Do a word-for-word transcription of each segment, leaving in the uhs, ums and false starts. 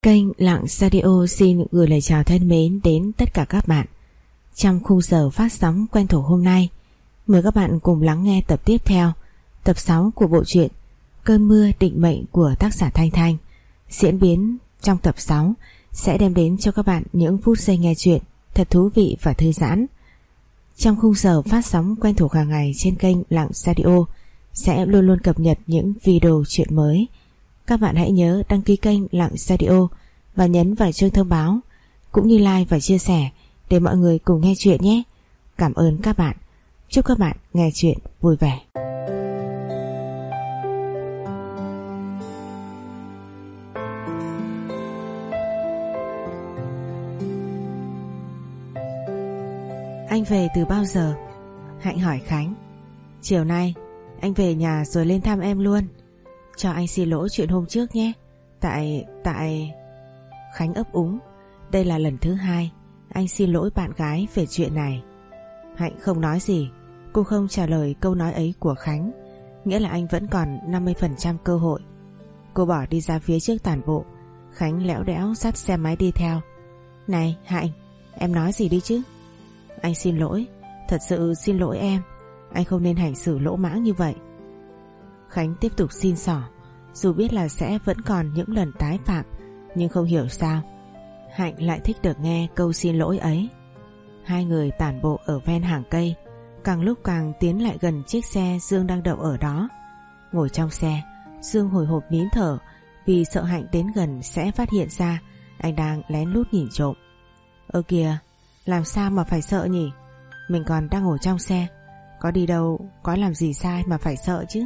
Kênh Lặng Radio xin gửi lời chào thân mến đến tất cả các bạn. Trong khung giờ phát sóng quen thuộc hôm nay, mời các bạn cùng lắng nghe tập tiếp theo, tập sáu của bộ truyện Cơn mưa định mệnh của tác giả Thanh Thanh. Diễn biến trong tập sáu sẽ đem đến cho các bạn những phút giây nghe chuyện thật thú vị và thư giãn. Trong khung giờ phát sóng quen thuộc hàng ngày trên kênh Lặng Radio sẽ luôn luôn cập nhật những video chuyện mới. Các bạn hãy nhớ đăng ký kênh Lặng Radio và nhấn vào chuông thông báo, cũng như like và chia sẻ để mọi người cùng nghe chuyện nhé. Cảm ơn các bạn. Chúc các bạn nghe chuyện vui vẻ. Anh về từ bao giờ? Hạnh hỏi Khánh. Chiều nay anh về nhà rồi lên thăm em luôn. Cho anh xin lỗi chuyện hôm trước nhé. Tại... tại... Khánh ấp úng. Đây là lần thứ hai anh xin lỗi bạn gái về chuyện này. Hạnh không nói gì. Cô không trả lời câu nói ấy của Khánh, nghĩa là anh vẫn còn năm mươi phần trăm cơ hội. Cô bỏ đi ra phía trước tản bộ. Khánh lẽo đẽo dắt xe máy đi theo. Này Hạnh, em nói gì đi chứ? Anh xin lỗi, thật sự xin lỗi em. Anh không nên hành xử lỗ mãng như vậy. Khánh tiếp tục xin xỏ, dù biết là sẽ vẫn còn những lần tái phạm, nhưng không hiểu sao Hạnh lại thích được nghe câu xin lỗi ấy. Hai người tản bộ ở ven hàng cây, càng lúc càng tiến lại gần chiếc xe Dương đang đậu ở đó. Ngồi trong xe, Dương hồi hộp nín thở vì sợ Hạnh đến gần sẽ phát hiện ra anh đang lén lút nhìn trộm. Ơ kìa, làm sao mà phải sợ nhỉ? Mình còn đang ngồi trong xe, có đi đâu, có làm gì sai mà phải sợ chứ?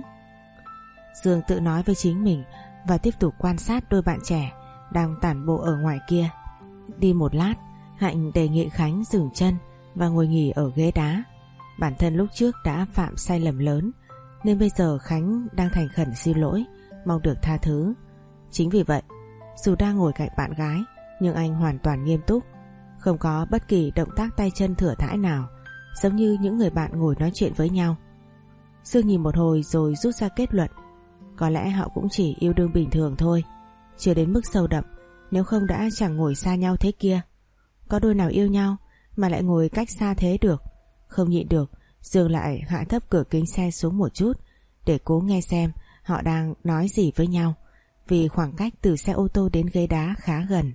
Dương tự nói với chính mình và tiếp tục quan sát đôi bạn trẻ đang tản bộ ở ngoài kia. Đi một lát, Hạnh đề nghị Khánh dừng chân và ngồi nghỉ ở ghế đá. Bản thân lúc trước đã phạm sai lầm lớn, nên bây giờ Khánh đang thành khẩn xin lỗi, mong được tha thứ. Chính vì vậy, dù đang ngồi cạnh bạn gái, nhưng anh hoàn toàn nghiêm túc, không có bất kỳ động tác tay chân thửa thãi nào, giống như những người bạn ngồi nói chuyện với nhau. Dương nhìn một hồi rồi rút ra kết luận, có lẽ họ cũng chỉ yêu đương bình thường thôi, chưa đến mức sâu đậm, nếu không đã chẳng ngồi xa nhau thế kia. Có đôi nào yêu nhau mà lại ngồi cách xa thế được. Không nhịn được, Dương lại hạ thấp cửa kính xe xuống một chút để cố nghe xem họ đang nói gì với nhau, vì khoảng cách từ xe ô tô đến ghế đá khá gần.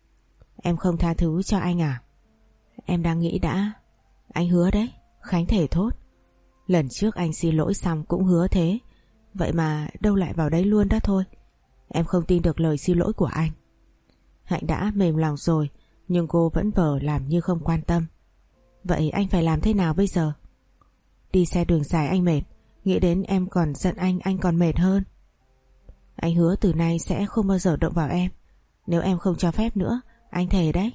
Em không tha thứ cho anh à? Em đang nghĩ đã. Anh hứa đấy, Khánh thề thốt. Lần trước anh xin lỗi xong cũng hứa thế, vậy mà đâu lại vào đấy luôn đó thôi. Em không tin được lời xin lỗi của anh. Hạnh đã mềm lòng rồi, nhưng cô vẫn vờ làm như không quan tâm. Vậy anh phải làm thế nào bây giờ? Đi xe đường dài anh mệt, nghĩ đến em còn giận anh, anh còn mệt hơn. Anh hứa từ nay sẽ không bao giờ động vào em. Nếu em không cho phép nữa, anh thề đấy.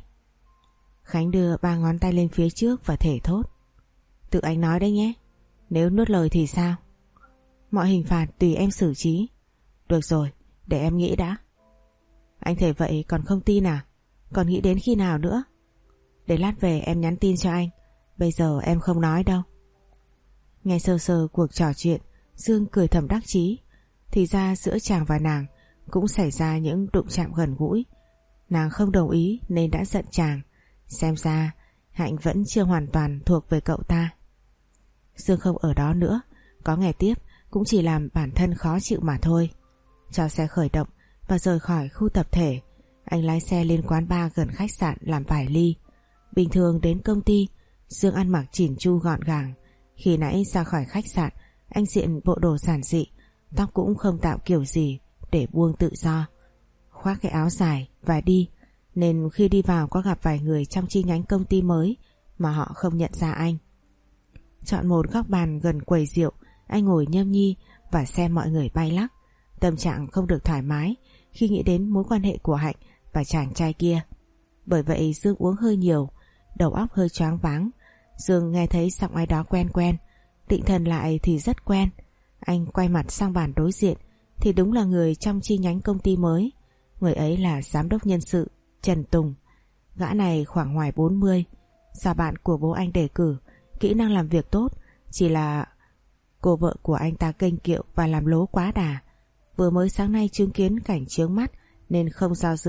Khánh đưa ba ngón tay lên phía trước và thề thốt. Tự anh nói đấy nhé. Nếu nuốt lời thì sao? Mọi hình phạt tùy em xử trí. Được rồi, để em nghĩ đã. Anh thề vậy còn không tin à? Còn nghĩ đến khi nào nữa? Để lát về em nhắn tin cho anh, bây giờ em không nói đâu. Nghe sơ sơ cuộc trò chuyện, Dương cười thầm đắc chí. Thì ra giữa chàng và nàng cũng xảy ra những đụng chạm gần gũi. Nàng không đồng ý nên đã giận chàng. Xem ra Hạnh vẫn chưa hoàn toàn thuộc về cậu ta. Dương không ở đó nữa, có nghe tiếp cũng chỉ làm bản thân khó chịu mà thôi. Cho xe khởi động và rời khỏi khu tập thể, anh lái xe lên quán bar gần khách sạn làm vài ly. Bình thường đến công ty, Dương ăn mặc chỉn chu gọn gàng. Khi nãy ra khỏi khách sạn, anh diện bộ đồ giản dị, tóc cũng không tạo kiểu gì để buông tự do, khoác cái áo dài và đi, nên khi đi vào có gặp vài người trong chi nhánh công ty mới mà họ không nhận ra anh. Chọn một góc bàn gần quầy rượu, anh ngồi nhâm nhi và xem mọi người bay lắc. Tâm trạng không được thoải mái khi nghĩ đến mối quan hệ của Hạnh và chàng trai kia. Bởi vậy Dương uống hơi nhiều, đầu óc hơi choáng váng. Dương nghe thấy giọng ai đó quen quen, định thần lại thì rất quen. Anh quay mặt sang bàn đối diện thì đúng là người trong chi nhánh công ty mới. Người ấy là giám đốc nhân sự Trần Tùng. Gã này khoảng ngoài bốn mươi, do bạn của bố anh đề cử, kỹ năng làm việc tốt, chỉ là cô vợ của anh ta kênh kiệu và làm lố quá đà. Vừa mới sáng nay chứng kiến cảnh chướng mắt nên không do dự,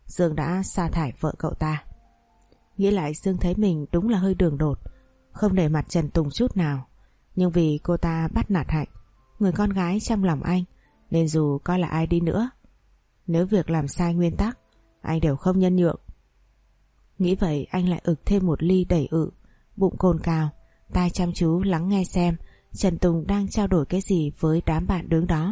Dương đã sa thải vợ cậu ta. Nghĩ lại Dương thấy mình đúng là hơi đường đột, không để mặt Trần Tùng chút nào. Nhưng vì cô ta bắt nạt Hạnh, người con gái trong lòng anh, nên dù có là ai đi nữa, nếu việc làm sai nguyên tắc, anh đều không nhân nhượng. Nghĩ vậy anh lại ực thêm một ly đẩy ự, bụng cồn cào, tai chăm chú lắng nghe xem Trần Tùng đang trao đổi cái gì với đám bạn đứng đó.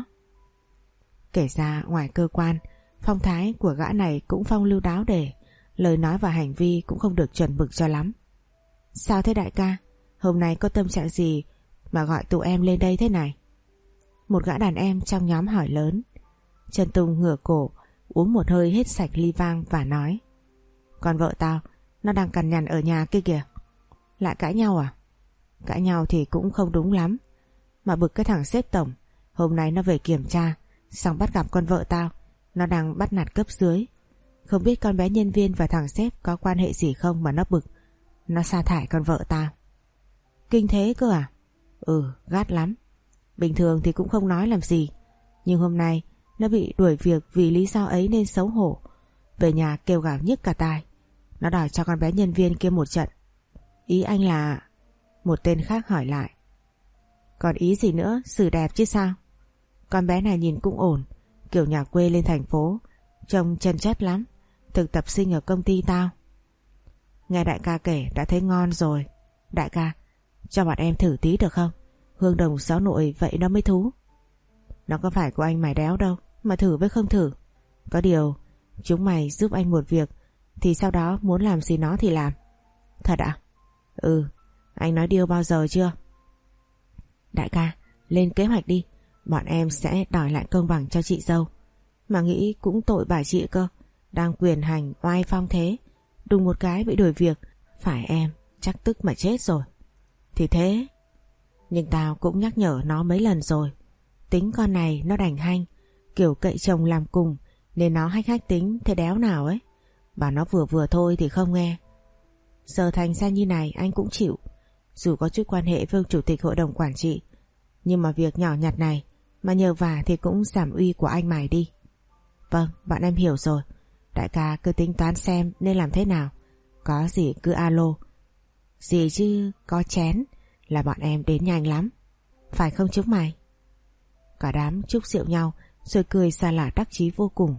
Kể ra ngoài cơ quan, phong thái của gã này cũng phong lưu đáo để, lời nói và hành vi cũng không được chuẩn mực cho lắm. Sao thế đại ca? Hôm nay có tâm trạng gì mà gọi tụi em lên đây thế này? Một gã đàn em trong nhóm hỏi lớn. Trần Tùng ngửa cổ, uống một hơi hết sạch ly vang và nói: Con vợ tao, nó đang cằn nhằn ở nhà kia kìa. Lại cãi nhau à? Cãi nhau thì cũng không đúng lắm. Mà bực cái thằng sếp tổng, hôm nay nó về kiểm tra, xong bắt gặp con vợ tao, nó đang bắt nạt cấp dưới. Không biết con bé nhân viên và thằng sếp có quan hệ gì không mà nó bực. Nó sa thải con vợ tao. Kinh thế cơ à? Ừ, gắt lắm. Bình thường thì cũng không nói làm gì, nhưng hôm nay nó bị đuổi việc vì lý do ấy nên xấu hổ. Về nhà kêu gào nhức cả tai. Nó đòi cho con bé nhân viên kia một trận. Ý anh là... Một tên khác hỏi lại. Còn ý gì nữa, xử đẹp chứ sao? Con bé này nhìn cũng ổn, kiểu nhà quê lên thành phố, trông chân chất lắm, thực tập sinh ở công ty tao. Nghe đại ca kể đã thấy ngon rồi. Đại ca, cho bọn em thử tí được không? Hương đồng xó nội vậy nó mới thú. Nó có phải của anh mày đéo đâu mà thử với không thử. Có điều chúng mày giúp anh một việc thì sau đó muốn làm gì nó thì làm. Thật ạ? Ừ. Anh nói điều bao giờ chưa? Đại ca, lên kế hoạch đi. Bọn em sẽ đòi lại công bằng cho chị dâu. Mà nghĩ cũng tội bà chị cơ, đang quyền hành oai phong thế, đùng một cái bị đuổi việc. Phải em chắc tức mà chết rồi. Thì thế. Nhưng tao cũng nhắc nhở nó mấy lần rồi. Tính con này nó đành hanh, kiểu cậy chồng làm cùng, nên nó hách hách tính thế đéo nào ấy. Bảo nó vừa vừa thôi thì không nghe. Giờ thành ra như này anh cũng chịu. Dù có chút quan hệ với chủ tịch hội đồng quản trị, nhưng mà việc nhỏ nhặt này mà nhờ vả thì cũng giảm uy của anh mày đi. Vâng, bọn em hiểu rồi. Đại ca cứ tính toán xem nên làm thế nào. Có gì cứ alo. Gì chứ có chén là bọn em đến nhanh lắm. Phải không chúng mày? Cả đám chúc rượu nhau rồi cười xa lả đắc chí vô cùng.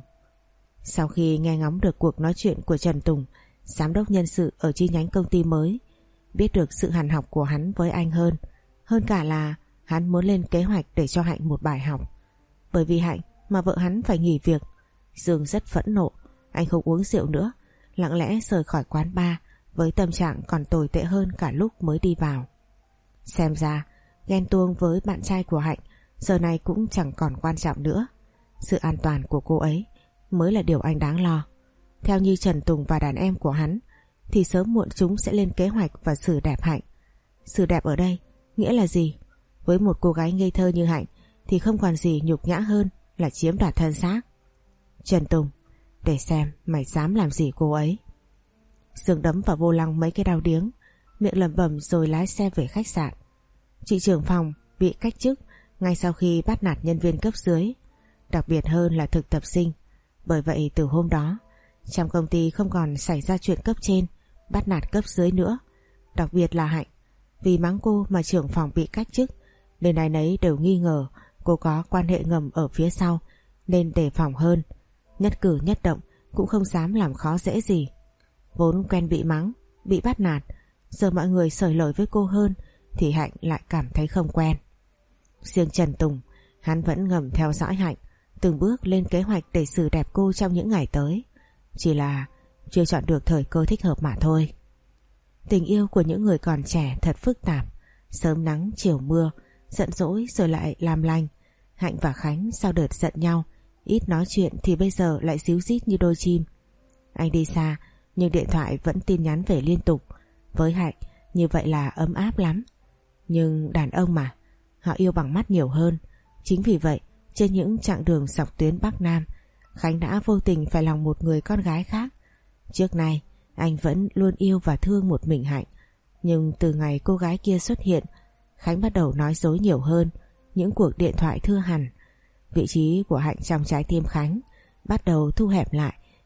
Sau khi nghe ngóng được cuộc nói chuyện của Trần Tùng, giám đốc nhân sự ở chi nhánh công ty mới, biết được sự hàn học của hắn với anh hơn. Hơn cả là hắn muốn lên kế hoạch để cho Hạnh một bài học. Bởi vì Hạnh mà vợ hắn phải nghỉ việc. Dương rất phẫn nộ. Anh không uống rượu nữa, lặng lẽ rời khỏi quán bar với tâm trạng còn tồi tệ hơn cả lúc mới đi vào. Xem ra ghen tuông với bạn trai của Hạnh giờ này cũng chẳng còn quan trọng nữa. Sự an toàn của cô ấy mới là điều anh đáng lo. Theo như Trần Tùng và đàn em của hắn thì sớm muộn chúng sẽ lên kế hoạch và xử đẹp Hạnh. Xử đẹp ở đây nghĩa là gì? Với một cô gái ngây thơ như Hạnh thì không còn gì nhục nhã hơn là chiếm đoạt thân xác. Trần Tùng, để xem mày dám làm gì cô ấy. Dương đấm vào vô lăng mấy cái đao điếng, miệng lẩm bẩm rồi lái xe về khách sạn. Chị trưởng phòng bị cách chức ngay sau khi bắt nạt nhân viên cấp dưới, đặc biệt hơn là thực tập sinh. Bởi vậy từ hôm đó trong công ty không còn xảy ra chuyện cấp trên bắt nạt cấp dưới nữa. Đặc biệt là Hạnh, vì mắng cô mà trưởng phòng bị cách chức, nên ai nấy đều nghi ngờ cô có quan hệ ngầm ở phía sau, nên đề phòng hơn. Nhất cử nhất động cũng không dám làm khó dễ gì. Vốn quen bị mắng, bị bắt nạt, giờ mọi người xởi lời với cô hơn thì Hạnh lại cảm thấy không quen. Riêng Trần Tùng, hắn vẫn ngầm theo dõi Hạnh, từng bước lên kế hoạch để xử đẹp cô trong những ngày tới. Chỉ là chưa chọn được thời cơ thích hợp mà thôi. Tình yêu của những người còn trẻ thật phức tạp, sớm nắng chiều mưa, giận dỗi rồi lại làm lành. Hạnh và Khánh sau đợt giận nhau, ít nói chuyện thì bây giờ lại díu dít như đôi chim. Anh đi xa nhưng điện thoại vẫn tin nhắn về liên tục. Với Hạnh như vậy là ấm áp lắm. Nhưng đàn ông mà, họ yêu bằng mắt nhiều hơn. Chính vì vậy trên những chặng đường dọc tuyến Bắc Nam, Khánh đã vô tình phải lòng một người con gái khác. Trước nay anh vẫn luôn yêu và thương một mình Hạnh, nhưng từ ngày cô gái kia xuất hiện, Khánh bắt đầu nói dối nhiều hơn, những cuộc điện thoại thưa hẳn. Vị trí của Hạnh trong trái tim Khánh bắt đầu thu hẹp lại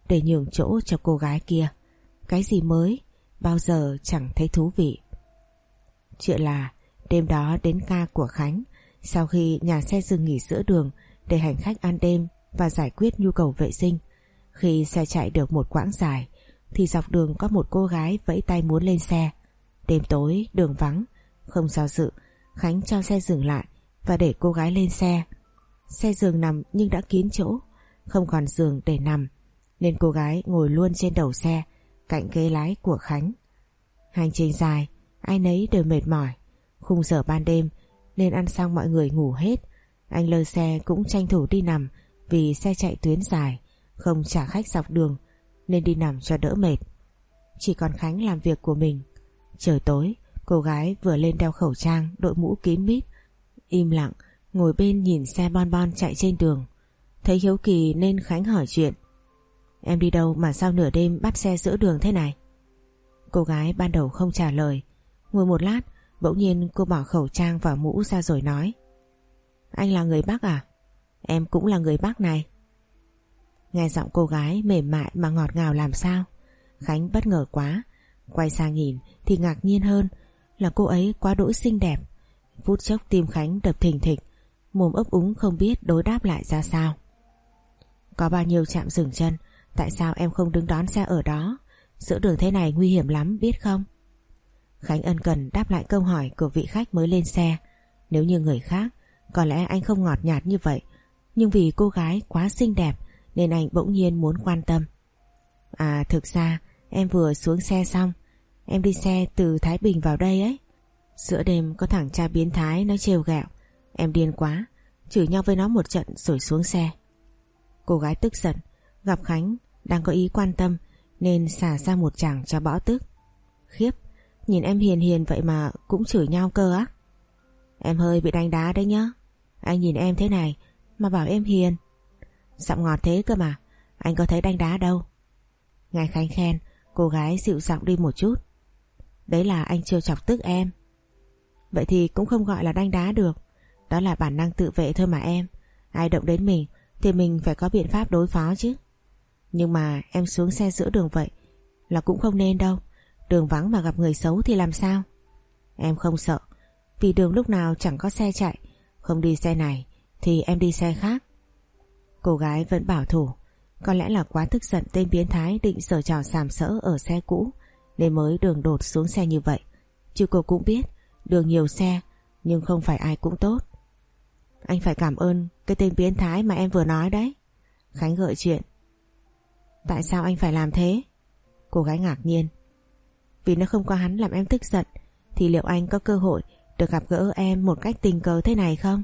để nhường chỗ cho cô gái kia. Cái gì mới, bao giờ chẳng thấy thú vị. Chuyện là đêm đó đến ca của Khánh, sau khi nhà xe dừng nghỉ giữa đường để hành khách ăn đêm và giải quyết nhu cầu vệ sinh. Khi xe chạy được một quãng dài thì dọc đường có một cô gái vẫy tay muốn lên xe. Đêm tối, đường vắng, không do dự, Khánh cho xe dừng lại và để cô gái lên xe. Xe giường nằm nhưng đã kín chỗ, không còn giường để nằm, nên cô gái ngồi luôn trên đầu xe, cạnh ghế lái của Khánh. Hành trình dài, ai nấy đều mệt mỏi. Khung giờ ban đêm nên ăn xong mọi người ngủ hết. Anh lơ xe cũng tranh thủ đi nằm vì xe chạy tuyến dài, không trả khách dọc đường nên đi nằm cho đỡ mệt. Chỉ còn Khánh làm việc của mình. Trời tối, cô gái vừa lên đeo khẩu trang, đội mũ kín mít, im lặng ngồi bên nhìn xe bon bon chạy trên đường. Thấy hiếu kỳ nên Khánh hỏi chuyện. Em đi đâu mà sao nửa đêm bắt xe giữa đường thế này? Cô gái ban đầu không trả lời. Ngồi một lát, bỗng nhiên cô bỏ khẩu trang và mũ ra rồi nói. Anh là người Bắc à? Em cũng là người Bắc này. Nghe giọng cô gái mềm mại mà ngọt ngào làm sao. Khánh bất ngờ quá. Quay sang nhìn thì ngạc nhiên hơn là cô ấy quá đỗi xinh đẹp. Phút chốc tim Khánh đập thình thịch, mồm ấp úng không biết đối đáp lại ra sao. Có bao nhiêu trạm dừng chân, tại sao em không đứng đón xe ở đó? Giữa đường thế này nguy hiểm lắm biết không? Khánh ân cần đáp lại câu hỏi của vị khách mới lên xe. Nếu như người khác, có lẽ anh không ngọt nhạt như vậy, nhưng vì cô gái quá xinh đẹp nên anh bỗng nhiên muốn quan tâm. À, thực ra em vừa xuống xe xong. Em đi xe từ Thái Bình vào đây ấy. Giữa đêm có thằng cha biến thái nó trêu ghẹo. Em điên quá, chửi nhau với nó một trận rồi xuống xe. Cô gái tức giận, gặp Khánh đang có ý quan tâm nên xả ra một chàng cho bỏ tức. Khiếp, nhìn em hiền hiền vậy mà cũng chửi nhau cơ á? Em hơi bị đánh đá đấy nhá. Anh nhìn em thế này mà bảo em hiền. Giọng ngọt thế cơ mà, anh có thấy đánh đá đâu. Nghe Khánh khen, cô gái dịu giọng đi một chút. Đấy là anh chưa chọc tức em. Vậy thì cũng không gọi là đánh đá được. Đó là bản năng tự vệ thôi mà em. Ai động đến mình thì mình phải có biện pháp đối phó chứ. Nhưng mà em xuống xe giữa đường vậy là cũng không nên đâu. Đường vắng mà gặp người xấu thì làm sao? Em không sợ, vì đường lúc nào chẳng có xe chạy. Không đi xe này thì em đi xe khác. Cô gái vẫn bảo thủ. Có lẽ là quá tức giận tên biến thái định giở trò sàm sỡ ở xe cũ nên mới đường đột xuống xe như vậy. Chứ cô cũng biết đường nhiều xe nhưng không phải ai cũng tốt. Anh phải cảm ơn cái tên biến thái mà em vừa nói đấy. Khánh gợi chuyện. Tại sao anh phải làm thế? Cô gái ngạc nhiên. Vì nó không có hắn làm em tức giận thì liệu anh có cơ hội được gặp gỡ em một cách tình cờ thế này không?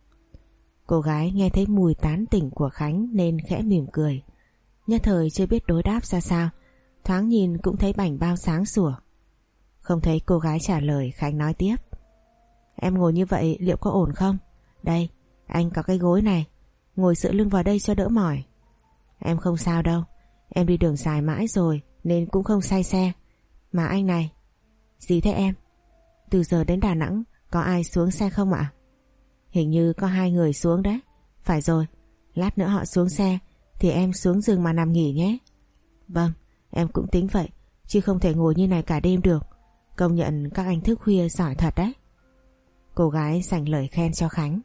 Cô gái nghe thấy mùi tán tỉnh của Khánh nên khẽ mỉm cười. Nhất thời chưa biết đối đáp ra sao, thoáng nhìn cũng thấy bảnh bao sáng sủa. Không thấy cô gái trả lời, Khánh nói tiếp. Em ngồi như vậy liệu có ổn không? Đây, anh có cái gối này, ngồi dựa lưng vào đây cho đỡ mỏi. Em không sao đâu, em đi đường dài mãi rồi nên cũng không say xe. Mà anh này. Gì thế em? Từ giờ đến Đà Nẵng có ai xuống xe không ạ? Hình như có hai người xuống đấy. Phải rồi, lát nữa họ xuống xe thì em xuống giường mà nằm nghỉ nhé. Vâng, em cũng tính vậy, chứ không thể ngồi như này cả đêm được. Công nhận các anh thức khuya giỏi thật đấy. Cô gái dành lời khen cho Khánh.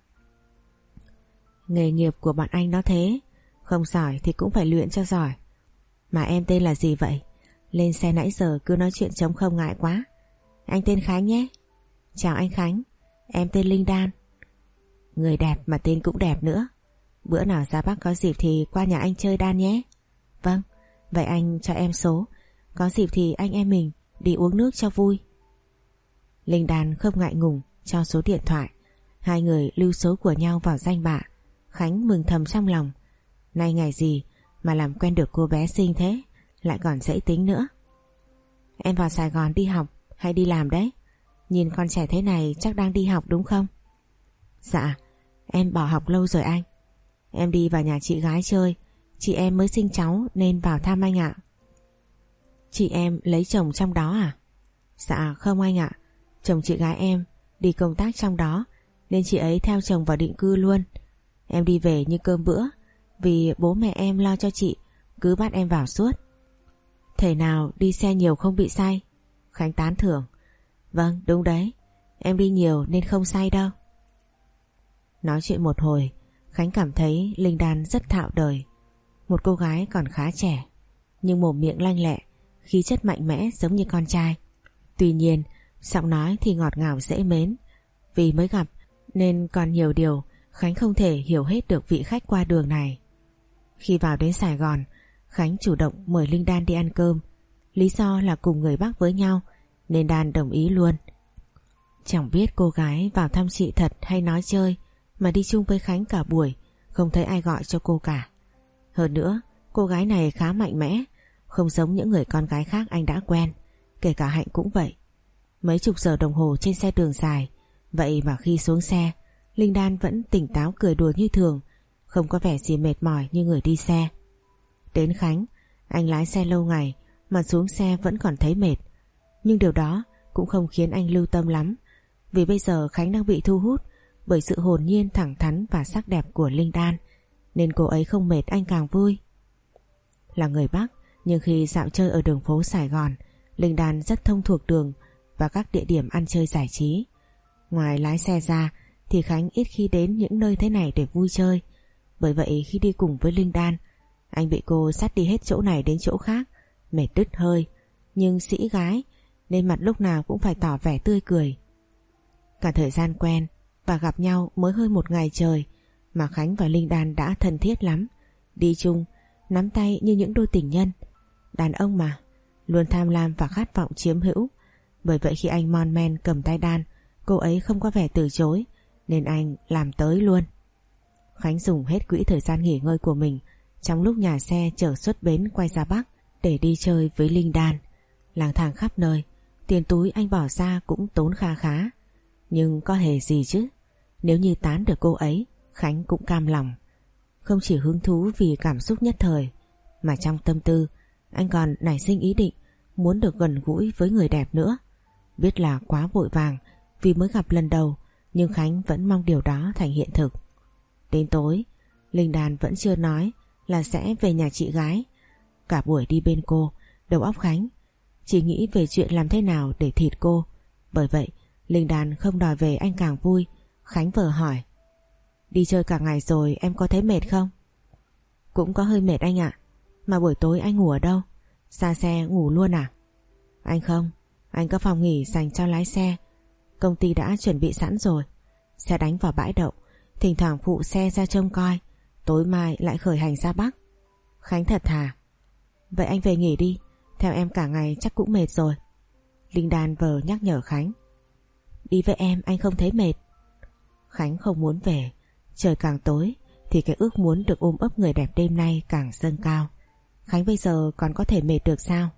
Nghề nghiệp của bọn anh nó thế, không giỏi thì cũng phải luyện cho giỏi. Mà em tên là gì vậy? Lên xe nãy giờ cứ nói chuyện trống không ngại quá. Anh tên Khánh nhé. Chào anh Khánh, em tên Linh Đan. Người đẹp mà tên cũng đẹp nữa. Bữa nào ra Bắc có dịp thì qua nhà anh chơi Đan nhé. Vâng, vậy anh cho em số. Có dịp thì anh em mình đi uống nước cho vui. Linh Đan không ngại ngùng cho số điện thoại. Hai người lưu số của nhau vào danh bạ. Khánh mừng thầm trong lòng. Nay ngày gì mà làm quen được cô bé xinh thế, lại còn dễ tính nữa. Em vào Sài Gòn đi học hay đi làm đấy? Nhìn con trẻ thế này chắc đang đi học đúng không? Dạ, em bỏ học lâu rồi anh. Em đi vào nhà chị gái chơi. Chị em mới sinh cháu nên vào thăm anh ạ. Chị em lấy chồng trong đó à? Dạ không anh ạ. Chồng chị gái em đi công tác trong đó nên chị ấy theo chồng vào định cư luôn. Em đi về như cơm bữa vì bố mẹ em lo cho chị cứ bắt em vào suốt. Thể nào đi xe nhiều không bị say? Khánh tán thưởng. Vâng đúng đấy, em đi nhiều nên không say đâu. Nói chuyện một hồi, Khánh cảm thấy Linh Đan rất thạo đời. Một cô gái còn khá trẻ, nhưng mồm miệng lanh lẹ, khí chất mạnh mẽ giống như con trai. Tuy nhiên giọng nói thì ngọt ngào dễ mến. Vì mới gặp nên còn nhiều điều Khánh không thể hiểu hết được vị khách qua đường này. Khi vào đến Sài Gòn, Khánh chủ động mời Linh Đan đi ăn cơm. Lý do là cùng người Bắc với nhau nên Đan đồng ý luôn. Chẳng biết cô gái vào thăm chị thật hay nói chơi mà đi chung với Khánh cả buổi, không thấy ai gọi cho cô cả. Hơn nữa cô gái này khá mạnh mẽ, không giống những người con gái khác anh đã quen. Kể cả Hạnh cũng vậy. Mấy chục giờ đồng hồ trên xe đường dài, vậy mà khi xuống xe, Linh Đan vẫn tỉnh táo cười đùa như thường, không có vẻ gì mệt mỏi như người đi xe. Đến Khánh, anh lái xe lâu ngày mà xuống xe vẫn còn thấy mệt. Nhưng điều đó cũng không khiến anh lưu tâm lắm, vì bây giờ Khánh đang bị thu hút bởi sự hồn nhiên, thẳng thắn và sắc đẹp của Linh Đan, nên cô ấy không mệt anh càng vui. Là người Bắc, nhưng khi dạo chơi ở đường phố Sài Gòn, Linh Đan rất thông thuộc đường và các địa điểm ăn chơi giải trí. Ngoài lái xe ra thì Khánh ít khi đến những nơi thế này để vui chơi. Bởi vậy khi đi cùng với Linh Đan, anh bị cô dắt đi hết chỗ này đến chỗ khác, mệt đứt hơi. Nhưng sĩ gái nên mặt lúc nào cũng phải tỏ vẻ tươi cười. Cả thời gian quen và gặp nhau mới hơn một ngày trời mà Khánh và Linh Đan đã thân thiết lắm. Đi chung, nắm tay như những đôi tình nhân. Đàn ông mà, luôn tham lam và khát vọng chiếm hữu. Bởi vậy khi anh mon men cầm tay Đan, cô ấy không có vẻ từ chối, nên anh làm tới luôn. Khánh dùng hết quỹ thời gian nghỉ ngơi của mình trong lúc nhà xe chở xuất bến quay ra Bắc để đi chơi với Linh Đan. Lang thang khắp nơi, tiền túi anh bỏ ra cũng tốn kha khá. Nhưng có hề gì chứ, nếu như tán được cô ấy, Khánh cũng cam lòng. Không chỉ hứng thú vì cảm xúc nhất thời, mà trong tâm tư anh còn nảy sinh ý định muốn được gần gũi với người đẹp nữa. Biết là quá vội vàng vì mới gặp lần đầu, nhưng Khánh vẫn mong điều đó thành hiện thực. Đến tối, Linh Đan vẫn chưa nói là sẽ về nhà chị gái. Cả buổi đi bên cô, đầu óc Khánh chỉ nghĩ về chuyện làm thế nào để thịt cô. Bởi vậy Linh Đan không đòi về anh càng vui. Khánh vờ hỏi: Đi chơi cả ngày rồi em có thấy mệt không? Cũng có hơi mệt anh ạ. Mà buổi tối anh ngủ ở đâu? Ra xe ngủ luôn à? Anh không, anh có phòng nghỉ dành cho lái xe. Công ty đã chuẩn bị sẵn rồi. Xe đánh vào bãi đậu, thỉnh thoảng phụ xe ra trông coi, tối mai lại khởi hành ra Bắc. Khánh thật thà: Vậy anh về nghỉ đi, theo em cả ngày chắc cũng mệt rồi. Linh Đan vờ nhắc nhở Khánh: Đi với em anh không thấy mệt. Khánh không muốn về. Trời càng tối thì cái ước muốn được ôm ấp người đẹp đêm nay càng dâng cao. Khánh bây giờ còn có thể mệt được sao?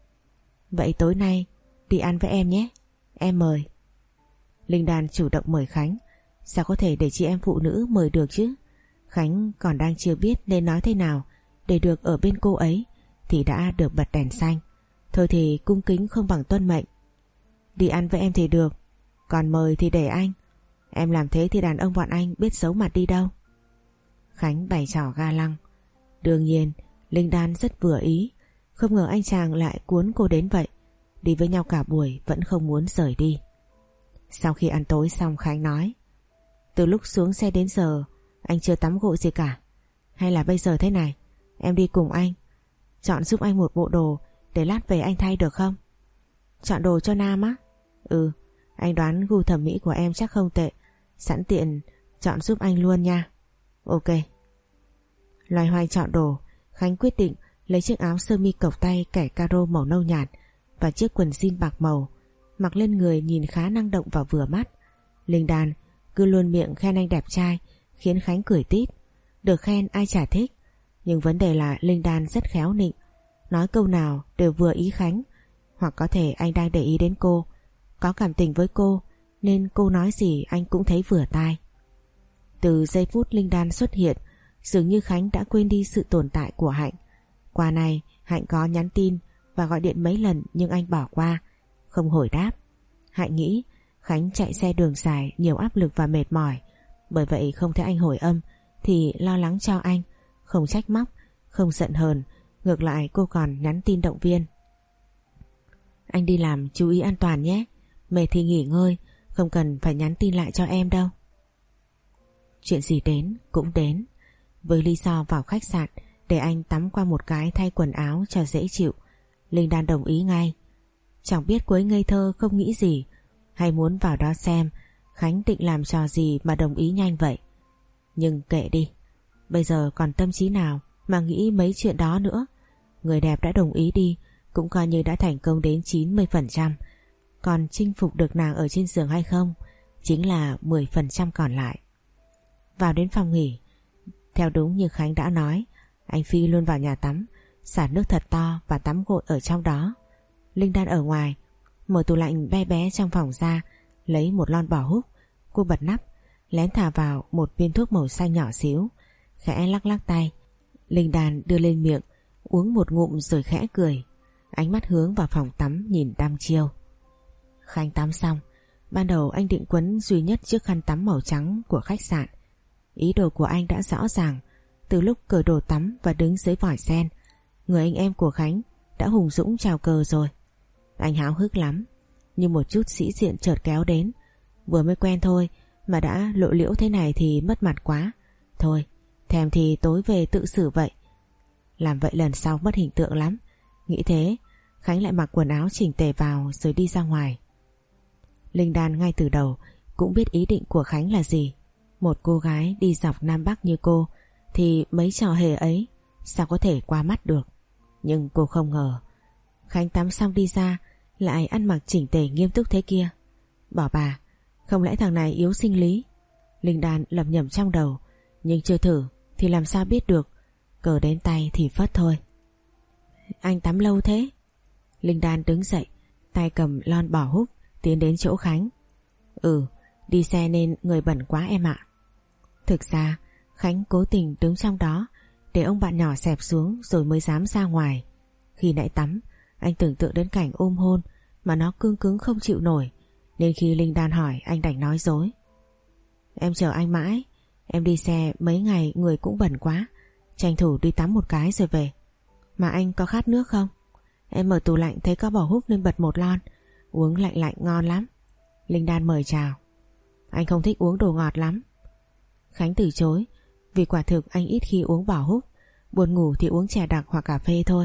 Vậy tối nay đi ăn với em nhé, em mời. Linh Đan chủ động mời Khánh. Sao có thể để chị em phụ nữ mời được chứ? Khánh còn đang chưa biết nên nói thế nào để được ở bên cô ấy thì đã được bật đèn xanh. Thôi thì cung kính không bằng tuân mệnh. Đi ăn với em thì được, còn mời thì để anh. Em làm thế thì đàn ông bọn anh biết giấu mặt đi đâu. Khánh bày trò ga lăng. Đương nhiên Linh Đan rất vừa ý. Không ngờ anh chàng lại cuốn cô đến vậy. Đi với nhau cả buổi vẫn không muốn rời đi. Sau khi ăn tối xong, Khánh nói: Từ lúc xuống xe đến giờ anh chưa tắm gội gì cả. Hay là bây giờ thế này, em đi cùng anh, chọn giúp anh một bộ đồ để lát về anh thay được không? Chọn đồ cho nam á? Ừ, anh đoán gu thẩm mỹ của em chắc không tệ. Sẵn tiện chọn giúp anh luôn nha. Ok. Loay hoay chọn đồ, Khánh quyết định lấy chiếc áo sơ mi cộc tay kẻ caro màu nâu nhạt và chiếc quần jean bạc màu, mặc lên người nhìn khá năng động và vừa mắt. Linh Đan cứ luôn miệng khen anh đẹp trai, khiến Khánh cười tít. Được khen ai chả thích, nhưng vấn đề là Linh Đan rất khéo nịnh, nói câu nào đều vừa ý Khánh. Hoặc có thể anh đang để ý đến cô, có cảm tình với cô, nên cô nói gì anh cũng thấy vừa tai. Từ giây phút Linh Đan xuất hiện, dường như Khánh đã quên đi sự tồn tại của Hạnh. Qua này Hạnh có nhắn tin và gọi điện mấy lần nhưng anh bỏ qua, không hồi đáp. Hạnh nghĩ Khánh chạy xe đường dài nhiều áp lực và mệt mỏi, bởi vậy không thấy anh hồi âm thì lo lắng cho anh, không trách móc, không giận hờn, Ngược lại cô còn nhắn tin động viên. Anh đi làm chú ý an toàn nhé. Mệt thì nghỉ ngơi, không cần phải nhắn tin lại cho em đâu. Chuyện gì đến cũng đến. Với lý do vào khách sạn để anh tắm qua một cái thay quần áo cho dễ chịu, Linh Đan đồng ý ngay. Chẳng biết cô ấy ngây thơ không nghĩ gì, hay muốn vào đó xem Khánh định làm trò gì mà đồng ý nhanh vậy. Nhưng kệ đi, bây giờ còn tâm trí nào mà nghĩ mấy chuyện đó nữa. Người đẹp đã đồng ý đi cũng coi như đã thành công đến chín mươi phần trăm. Còn chinh phục được nàng ở trên giường hay không chính là mười phần trăm còn lại. Vào đến phòng nghỉ, theo đúng như Khánh đã nói, anh phi luôn vào nhà tắm, xả nước thật to và tắm gội ở trong đó. Linh Đan ở ngoài mở tủ lạnh bé bé trong phòng ra, lấy một lon bò húc. Cô bật nắp, lén thả vào một viên thuốc màu xanh nhỏ xíu, khẽ lắc lắc tay. Linh Đan đưa lên miệng, uống một ngụm rồi khẽ cười, ánh mắt hướng vào phòng tắm nhìn đăm chiêu. Khánh tắm xong, ban đầu anh định quấn duy nhất chiếc khăn tắm màu trắng của khách sạn. Ý đồ của anh đã rõ ràng từ lúc cởi đồ tắm và đứng dưới vòi sen. Người anh em của Khánh đã hùng dũng chào cờ rồi. Anh háo hức lắm, nhưng một chút sĩ diện chợt kéo đến. Vừa mới quen thôi mà đã lộ liễu thế này thì mất mặt quá. Thôi, thèm thì tối về tự xử vậy. Làm vậy lần sau mất hình tượng lắm. Nghĩ thế, Khánh lại mặc quần áo chỉnh tề vào rồi đi ra ngoài. Linh Đan ngay từ đầu cũng biết ý định của Khánh là gì. Một cô gái đi dọc Nam Bắc như cô thì mấy trò hề ấy sao có thể qua mắt được. Nhưng cô không ngờ Khánh tắm xong đi ra lại ăn mặc chỉnh tề nghiêm túc thế kia. Bỏ bà, không lẽ thằng này yếu sinh lý? Linh Đan lẩm nhẩm trong đầu, nhưng chưa thử thì làm sao biết được. Cờ đến tay thì phất thôi. Anh tắm lâu thế? Linh Đan đứng dậy, tay cầm lon bò húc, tiến đến chỗ Khánh. Ừ, đi xe nên người bẩn quá em ạ. Thực ra Khánh cố tình đứng trong đó để ông bạn nhỏ xẹp xuống rồi mới dám ra ngoài. Khi nãy tắm, anh tưởng tượng đến cảnh ôm hôn mà nó cương cứng không chịu nổi, nên khi Linh Đan hỏi anh đành nói dối. Em chờ anh mãi, em đi xe mấy ngày người cũng bẩn quá, tranh thủ đi tắm một cái rồi về. Mà anh có khát nước không? Em mở tủ lạnh thấy có bò húc nên bật một lon, uống lạnh lạnh ngon lắm. Linh Đan mời chào. Anh không thích uống đồ ngọt lắm. Khánh từ chối, vì quả thực anh ít khi uống bò húc, buồn ngủ thì uống chè đặc hoặc cà phê thôi.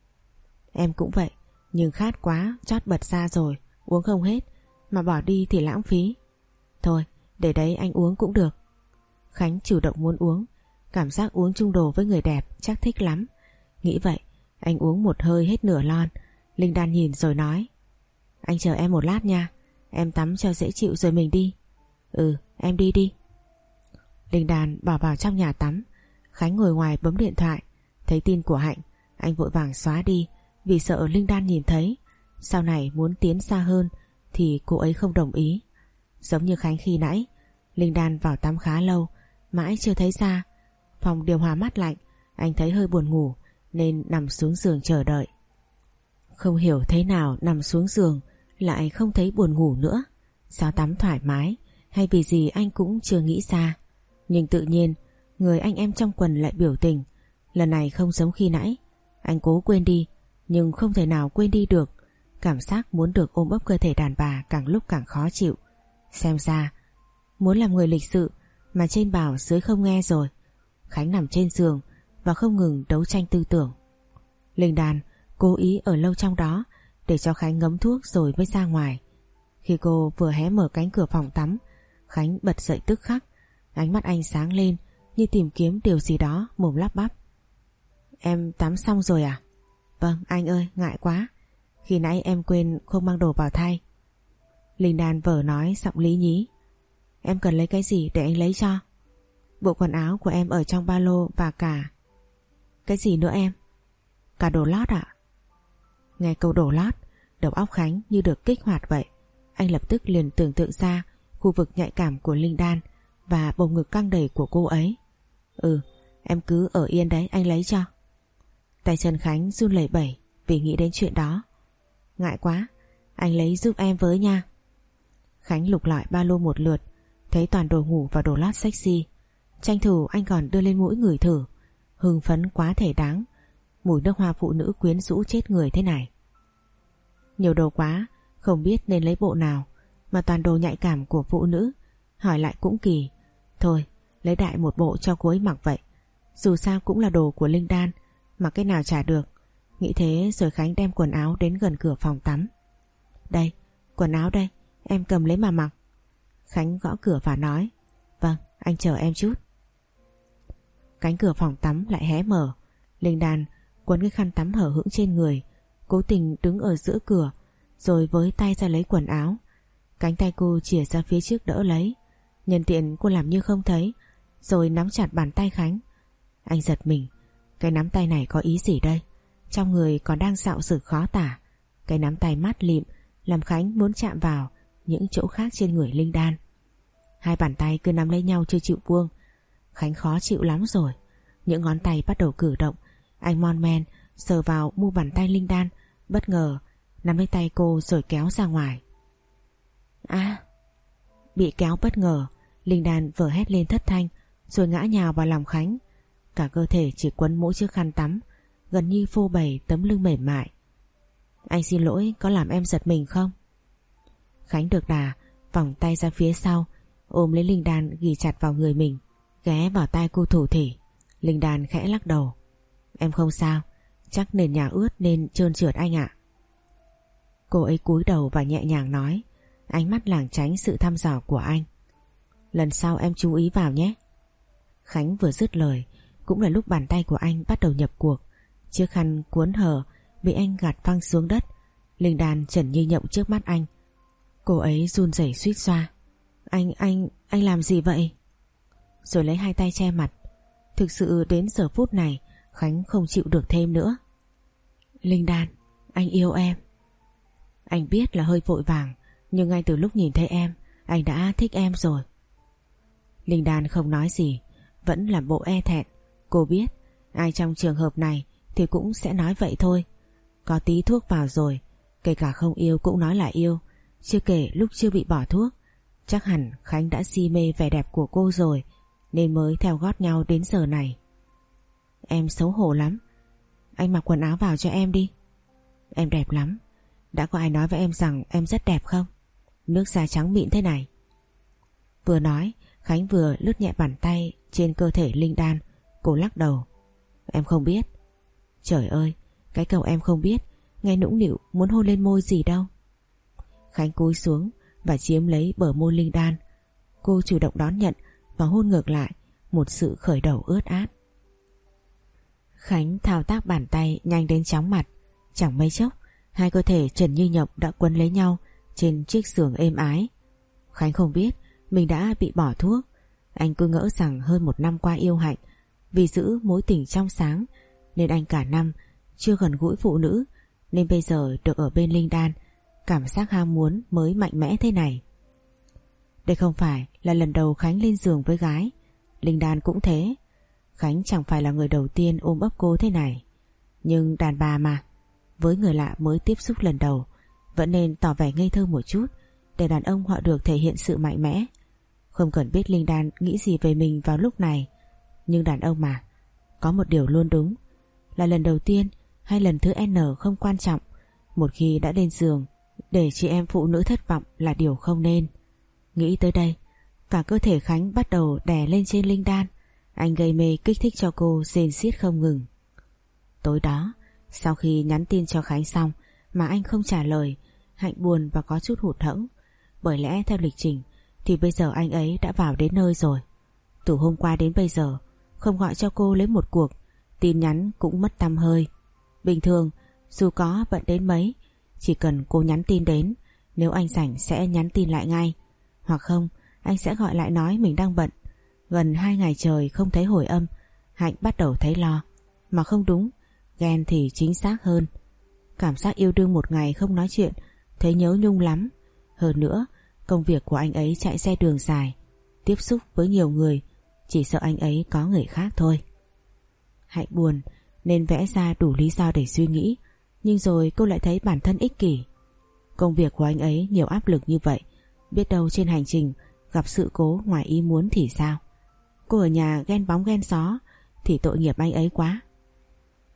Em cũng vậy, nhưng khát quá chót bật ra rồi, uống không hết, mà bỏ đi thì lãng phí. Thôi, để đấy anh uống cũng được. Khánh chủ động muốn uống, cảm giác uống chung đồ với người đẹp chắc thích lắm. Nghĩ vậy, anh uống một hơi hết nửa lon. Linh Đan nhìn rồi nói, anh chờ em một lát nha, em tắm cho dễ chịu rồi mình đi. Ừ, em đi đi. Linh Đan bỏ vào trong nhà tắm. Khánh ngồi ngoài bấm điện thoại, thấy tin của Hạnh, anh vội vàng xóa đi vì sợ Linh Đan nhìn thấy. Sau này muốn tiến xa hơn thì cô ấy không đồng ý. Giống như Khánh khi nãy, Linh Đan vào tắm khá lâu, mãi chưa thấy ra. Phòng điều hòa mát lạnh, anh thấy hơi buồn ngủ nên nằm xuống giường chờ đợi. Không hiểu thế nào nằm xuống giường lại không thấy buồn ngủ nữa. Sao tắm thoải mái hay vì gì anh cũng chưa nghĩ ra. Nhưng tự nhiên người anh em trong quần lại biểu tình. Lần này không giống khi nãy. Anh cố quên đi nhưng không thể nào quên đi được. Cảm giác muốn được ôm ấp cơ thể đàn bà càng lúc càng khó chịu. Xem ra muốn làm người lịch sự mà trên bảo dưới không nghe rồi. Khánh nằm trên giường và không ngừng đấu tranh tư tưởng. Linh Đan cố ý ở lâu trong đó để cho Khánh ngấm thuốc rồi mới ra ngoài. Khi cô vừa hé mở cánh cửa phòng tắm, Khánh bật dậy tức khắc. Ánh mắt anh sáng lên như tìm kiếm điều gì đó, mồm lắp bắp. Em tắm xong rồi à? Vâng anh ơi, ngại quá, khi nãy em quên không mang đồ vào thay. Linh Đan vờ nói giọng lý nhí. Em cần lấy cái gì để anh lấy cho? Bộ quần áo của em ở trong ba lô và cả... Cái gì nữa em? Cả đồ lót ạ? Nghe câu đồ lót, đầu óc Khánh như được kích hoạt vậy. Anh lập tức liền tưởng tượng ra khu vực nhạy cảm của Linh Đan và bầu ngực căng đầy của cô ấy. Ừ, em cứ ở yên đấy, anh lấy cho. Tay chân Khánh run lẩy bẩy vì nghĩ đến chuyện đó. Ngại quá, anh lấy giúp em với nha. Khánh lục lọi ba lô một lượt, thấy toàn đồ ngủ và đồ lót sexy. Tranh thủ anh còn đưa lên mũi ngửi thử, hưng phấn quá thể đáng. mùi nước hoa phụ nữ quyến rũ chết người thế này. Nhiều đồ quá, không biết nên lấy bộ nào, mà toàn đồ nhạy cảm của phụ nữ, hỏi lại cũng kỳ. Thôi, lấy đại một bộ cho cô ấy mặc vậy. Dù sao cũng là đồ của Linh Đan, mặc cái nào chả được. Nghĩ thế rồi Khánh đem quần áo đến gần cửa phòng tắm. Đây, quần áo đây, em cầm lấy mà mặc. Khánh gõ cửa và nói, vâng, anh chờ em chút. Cánh cửa phòng tắm lại hé mở. Linh Đan quấn cái khăn tắm hở hững trên người, cố tình đứng ở giữa cửa, rồi với tay ra lấy quần áo. Cánh tay cô chìa ra phía trước đỡ lấy. Nhân tiện cô làm như không thấy, rồi nắm chặt bàn tay Khánh. Anh giật mình, cái nắm tay này có ý gì đây? Trong người còn đang dạo sự khó tả. Cái nắm tay mát lịm làm Khánh muốn chạm vào những chỗ khác trên người Linh Đan. Hai bàn tay cứ nắm lấy nhau chưa chịu buông. Khánh khó chịu lắm rồi. Những ngón tay bắt đầu cử động. Anh mon men sờ vào mu bàn tay Linh Đan, bất ngờ nắm lấy tay cô rồi kéo ra ngoài. À! Bị kéo bất ngờ, Linh Đan vừa hét lên thất thanh rồi ngã nhào vào lòng Khánh. Cả cơ thể chỉ quấn mỗi chiếc khăn tắm, gần như phô bày tấm lưng mềm mại. Anh xin lỗi, có làm em giật mình không? Khánh được đà vòng tay ra phía sau, ôm lấy Linh Đan ghì chặt vào người mình, ghé vào tai cô thủ thỉ. Linh Đan khẽ lắc đầu. Em không sao, chắc nền nhà ướt nên trơn trượt anh ạ. Cô ấy cúi đầu và nhẹ nhàng nói, ánh mắt lảng tránh sự thăm dò của anh. Lần sau em chú ý vào nhé. Khánh vừa dứt lời cũng là lúc bàn tay của anh bắt đầu nhập cuộc. Chiếc khăn cuốn hở bị anh gạt văng xuống đất. Linh Đan chẩn như nhộng trước mắt anh. Cô ấy run rẩy suýt xoa. Anh, anh, anh làm gì vậy? Rồi lấy hai tay che mặt. Thực sự đến giờ phút này Khánh không chịu được thêm nữa. Linh Đan, anh yêu em. Anh biết là hơi vội vàng, nhưng ngay từ lúc nhìn thấy em, anh đã thích em rồi. Linh Đan không nói gì, vẫn làm bộ e thẹn. Cô biết ai trong trường hợp này thì cũng sẽ nói vậy thôi. Có tí thuốc vào rồi, kể cả không yêu cũng nói là yêu. Chưa kể lúc chưa bị bỏ thuốc, chắc hẳn Khánh đã si mê vẻ đẹp của cô rồi, nên mới theo gót nhau đến giờ này. Em xấu hổ lắm. Anh mặc quần áo vào cho em đi. Em đẹp lắm. Đã có ai nói với em rằng em rất đẹp không? Nước da trắng mịn thế này. Vừa nói, Khánh vừa lướt nhẹ bàn tay trên cơ thể Linh Đan. Cô lắc đầu. Em không biết. Trời ơi, cái câu em không biết nghe nũng nịu muốn hôn lên môi gì đâu. Khánh cúi xuống và chiếm lấy bờ môi Linh Đan. Cô chủ động đón nhận và hôn ngược lại, một sự khởi đầu ướt át. Khánh thao tác bàn tay nhanh đến chóng mặt. Chẳng mấy chốc, hai cơ thể trần như nhộng đã quấn lấy nhau trên chiếc giường êm ái. Khánh không biết mình đã bị bỏ thuốc. Anh cứ ngỡ rằng hơn một năm qua yêu hạnh, vì giữ mối tình trong sáng nên anh cả năm chưa gần gũi phụ nữ, nên bây giờ được ở bên Linh Đan, cảm giác ham muốn mới mạnh mẽ thế này. Đây không phải là lần đầu Khánh lên giường với gái. Linh Đan cũng thế. Khánh chẳng phải là người đầu tiên ôm ấp cô thế này. Nhưng đàn bà mà, với người lạ mới tiếp xúc lần đầu, vẫn nên tỏ vẻ ngây thơ một chút, để đàn ông họ được thể hiện sự mạnh mẽ. Không cần biết Linh Đan nghĩ gì về mình vào lúc này, nhưng đàn ông mà, có một điều luôn đúng, là lần đầu tiên hay lần thứ N không quan trọng. Một khi đã lên giường, để chị em phụ nữ thất vọng là điều không nên. Nghĩ tới đây, cả cơ thể Khánh bắt đầu đè lên trên Linh Đan. Anh gây mê kích thích cho cô rên xiết không ngừng. Tối đó, sau khi nhắn tin cho Khánh xong mà anh không trả lời, Hạnh buồn và có chút hụt hẫng. Bởi lẽ theo lịch trình thì bây giờ anh ấy đã vào đến nơi rồi. Từ hôm qua đến bây giờ không gọi cho cô lấy một cuộc, tin nhắn cũng mất tăm hơi. Bình thường dù có bận đến mấy, chỉ cần cô nhắn tin đến, nếu anh rảnh sẽ nhắn tin lại ngay, hoặc không anh sẽ gọi lại nói mình đang bận. Gần hai ngày trời không thấy hồi âm, Hạnh bắt đầu thấy lo. Mà không đúng, ghen thì chính xác hơn. Cảm giác yêu đương một ngày không nói chuyện, thấy nhớ nhung lắm. Hơn nữa, công việc của anh ấy chạy xe đường dài, tiếp xúc với nhiều người, chỉ sợ anh ấy có người khác thôi. Hạnh buồn nên vẽ ra đủ lý do để suy nghĩ, nhưng rồi cô lại thấy bản thân ích kỷ. Công việc của anh ấy nhiều áp lực như vậy, biết đâu trên hành trình gặp sự cố ngoài ý muốn thì sao? Cô ở nhà ghen bóng ghen gió thì tội nghiệp anh ấy quá.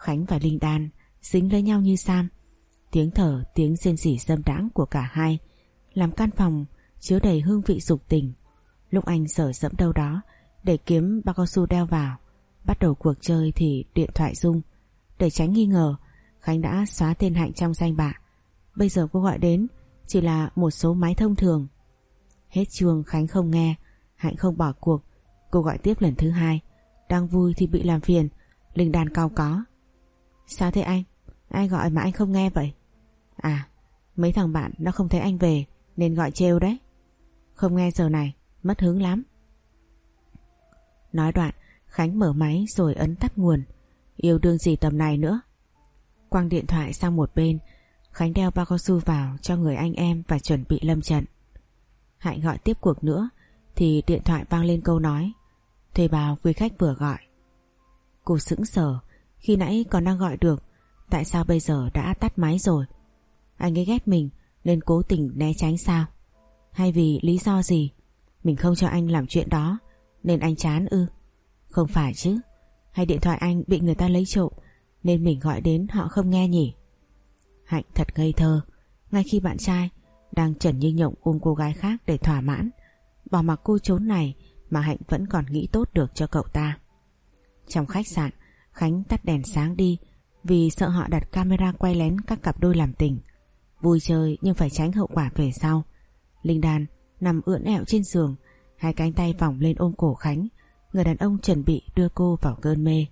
Khánh và Linh Đan dính lấy nhau như sam. Tiếng thở, tiếng rên rỉ dâm đãng của cả hai làm căn phòng chứa đầy hương vị dục tình. Lúc anh dở dẫm đâu đó để kiếm bao cao su đeo vào, bắt đầu cuộc chơi thì điện thoại rung. Để tránh nghi ngờ, Khánh đã xóa tên Hạnh trong danh bạ. Bây giờ cô gọi đến chỉ là một số máy thông thường. Hết chuông Khánh không nghe, Hạnh không bỏ cuộc. Cô gọi tiếp lần thứ hai. Đang vui thì bị làm phiền. Linh Đan cau có. Sao thế anh? Ai gọi mà anh không nghe vậy? À, mấy thằng bạn nó không thấy anh về nên gọi trêu đấy. Không nghe giờ này, mất hứng lắm. Nói đoạn, Khánh mở máy rồi ấn tắt nguồn. Yêu đương gì tầm này nữa. Quăng điện thoại sang một bên, Khánh đeo bao cao su vào cho người anh em và chuẩn bị lâm trận. Hạnh gọi tiếp cuộc nữa thì điện thoại vang lên câu nói: thuê bao quý khách vừa gọi. Cô sững sờ, khi nãy còn đang gọi được, tại sao bây giờ đã tắt máy rồi? Anh ấy ghét mình nên cố tình né tránh sao? Hay vì lý do gì? Mình không cho anh làm chuyện đó nên anh chán ư? Không phải chứ? Hay điện thoại anh bị người ta lấy trộm nên mình gọi đến họ không nghe nhỉ? Hạnh thật ngây thơ. Ngay khi bạn trai đang chẩn như nhộng ôm cô gái khác để thỏa mãn, bỏ mặc cô trốn này mà Hạnh vẫn còn nghĩ tốt được cho cậu ta. Trong khách sạn, Khánh tắt đèn sáng đi vì sợ họ đặt camera quay lén các cặp đôi làm tình. Vui chơi nhưng phải tránh hậu quả về sau. Linh Đan nằm ưỡn ẹo trên giường, hai cánh tay vòng lên ôm cổ Khánh. Người đàn ông chuẩn bị đưa cô vào cơn mê.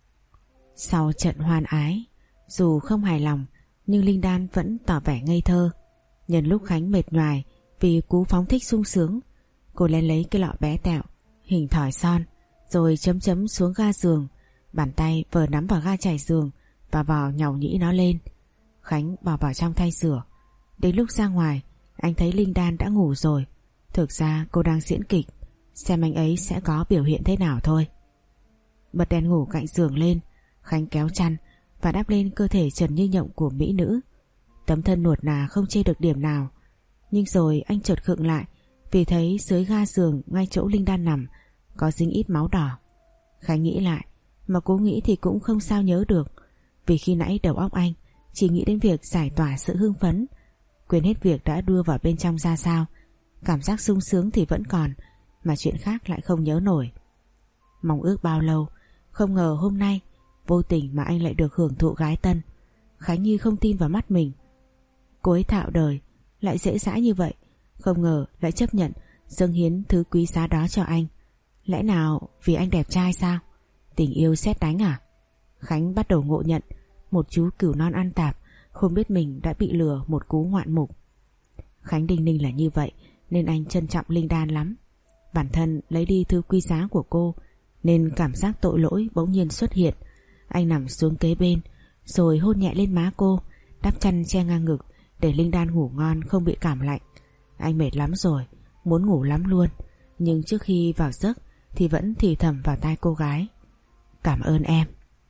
Sau trận hoan ái, dù không hài lòng nhưng Linh Đan vẫn tỏ vẻ ngây thơ. Nhân lúc Khánh mệt nhoài vì cú phóng thích sung sướng, cô len lấy cái lọ bé tẹo hình thỏi son rồi chấm chấm xuống ga giường. Bàn tay vừa nắm vào ga trải giường và vò nhàu nhĩ nó lên. Khánh bỏ vào trong thay rửa. Đến lúc ra ngoài, anh thấy Linh Đan đã ngủ rồi. Thực ra cô đang diễn kịch, xem anh ấy sẽ có biểu hiện thế nào thôi. Bật đèn ngủ cạnh giường lên, Khánh kéo chăn và đắp lên cơ thể trần như nhộng của mỹ nữ. Tấm thân nuột nà không chê được điểm nào. Nhưng rồi anh chợt khựng lại vì thấy dưới ga giường ngay chỗ Linh Đan nằm có dính ít máu đỏ. Khánh nghĩ lại, mà cố nghĩ thì cũng không sao nhớ được, vì khi nãy đầu óc anh chỉ nghĩ đến việc giải tỏa sự hưng phấn, quên hết việc đã đưa vào bên trong ra sao. Cảm giác sung sướng thì vẫn còn, mà chuyện khác lại không nhớ nổi. Mong ước bao lâu, không ngờ hôm nay vô tình mà anh lại được hưởng thụ gái tân. Khánh như không tin vào mắt mình. Cô ấy thạo đời lại dễ dãi như vậy, không ngờ lại chấp nhận dâng hiến thứ quý giá đó cho anh. Lẽ nào vì anh đẹp trai sao? Tình yêu sét đánh à? Khánh bắt đầu ngộ nhận một chú cừu non ăn tạp không biết mình đã bị lừa một cú ngoạn mục. Khánh đinh ninh là như vậy nên anh trân trọng Linh Đan lắm. Bản thân lấy đi thứ quý giá của cô nên cảm giác tội lỗi bỗng nhiên xuất hiện. Anh nằm xuống kế bên rồi hôn nhẹ lên má cô, đắp chăn che ngang ngực để Linh Đan ngủ ngon không bị cảm lạnh. Anh mệt lắm rồi, muốn ngủ lắm luôn, nhưng trước khi vào giấc thì vẫn thì thầm vào tai cô gái: cảm ơn em.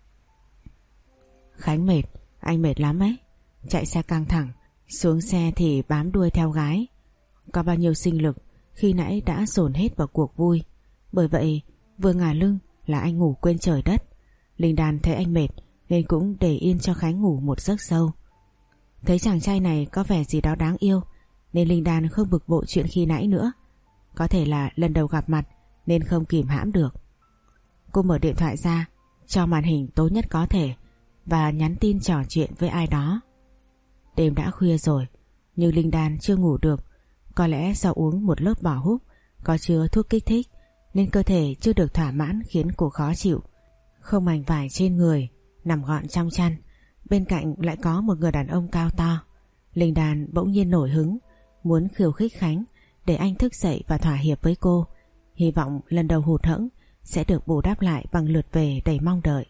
Khánh mệt, anh mệt lắm ấy. Chạy xe căng thẳng, xuống xe thì bám đuôi theo gái. Có bao nhiêu sinh lực khi nãy đã dồn hết vào cuộc vui. Bởi vậy vừa ngả lưng là anh ngủ quên trời đất. Linh Đan thấy anh mệt nên cũng để yên cho Khánh ngủ một giấc sâu. Thấy chàng trai này có vẻ gì đó đáng yêu nên Linh Đan không bực bội chuyện khi nãy nữa. Có thể là lần đầu gặp mặt nên không kìm hãm được. Cô mở điện thoại ra, cho màn hình tối nhất có thể và nhắn tin trò chuyện với ai đó. Đêm đã khuya rồi nhưng Linh Đan chưa ngủ được. Có lẽ do uống một lớp bỏ húc có chứa thuốc kích thích nên cơ thể chưa được thỏa mãn khiến cô khó chịu. Không mảnh vải trên người, nằm gọn trong chăn, bên cạnh lại có một người đàn ông cao to. Linh Đan bỗng nhiên nổi hứng, muốn khiêu khích Khánh để anh thức dậy và thỏa hiệp với cô. Hy vọng lần đầu hụt hẫng sẽ được bù đắp lại bằng lượt về đầy mong đợi.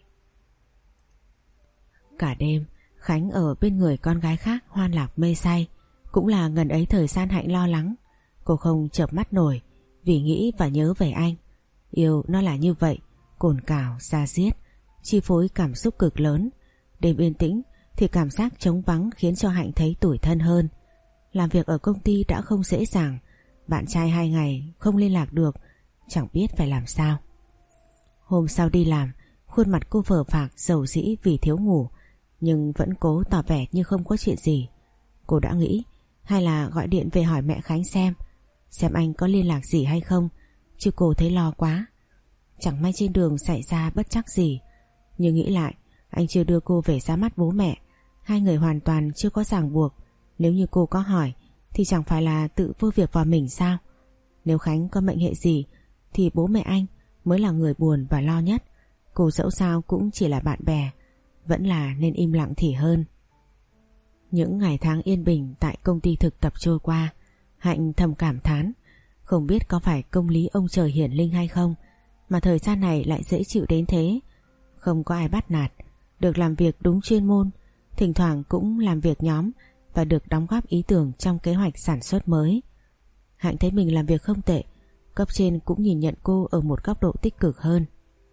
Cả đêm Khánh ở bên người con gái khác hoan lạc mê say. Cũng là ngần ấy thời gian Hạnh lo lắng. Cô không chợp mắt nổi vì nghĩ và nhớ về anh. Yêu nó là như vậy, cồn cào, da diết, chi phối cảm xúc cực lớn. Đêm yên tĩnh thì cảm giác trống vắng khiến cho Hạnh thấy tủi thân hơn. Làm việc ở công ty đã không dễ dàng, bạn trai hai ngày không liên lạc được, chẳng biết phải làm sao. Hôm sau đi làm, Khuôn mặt cô phờ phạc dầu dĩ vì thiếu ngủ, nhưng vẫn cố tỏ vẻ như không có chuyện gì. Cô đã nghĩ hay là gọi điện về hỏi mẹ Khánh xem Xem anh có liên lạc gì hay không, chứ cô thấy lo quá. Chẳng may trên đường xảy ra bất trắc gì. Nhưng nghĩ lại, anh chưa đưa cô về ra mắt bố mẹ, hai người hoàn toàn chưa có ràng buộc. Nếu như cô có hỏi thì chẳng phải là tự vô việc vào mình sao? Nếu Khánh có mệnh hệ gì thì bố mẹ anh mới là người buồn và lo nhất. Cô dẫu sao cũng chỉ là bạn bè, vẫn là nên im lặng thì hơn. Những ngày tháng yên bình tại công ty thực tập trôi qua, Hạnh thầm cảm thán, không biết có phải công lý ông trời hiển linh hay không mà thời gian này lại dễ chịu đến thế. Không có ai bắt nạt, được làm việc đúng chuyên môn, thỉnh thoảng cũng làm việc nhóm và được đóng góp ý tưởng trong kế hoạch sản xuất mới. Hạnh thấy mình làm việc không tệ, cấp trên cũng nhìn nhận cô ở một góc độ tích cực hơn.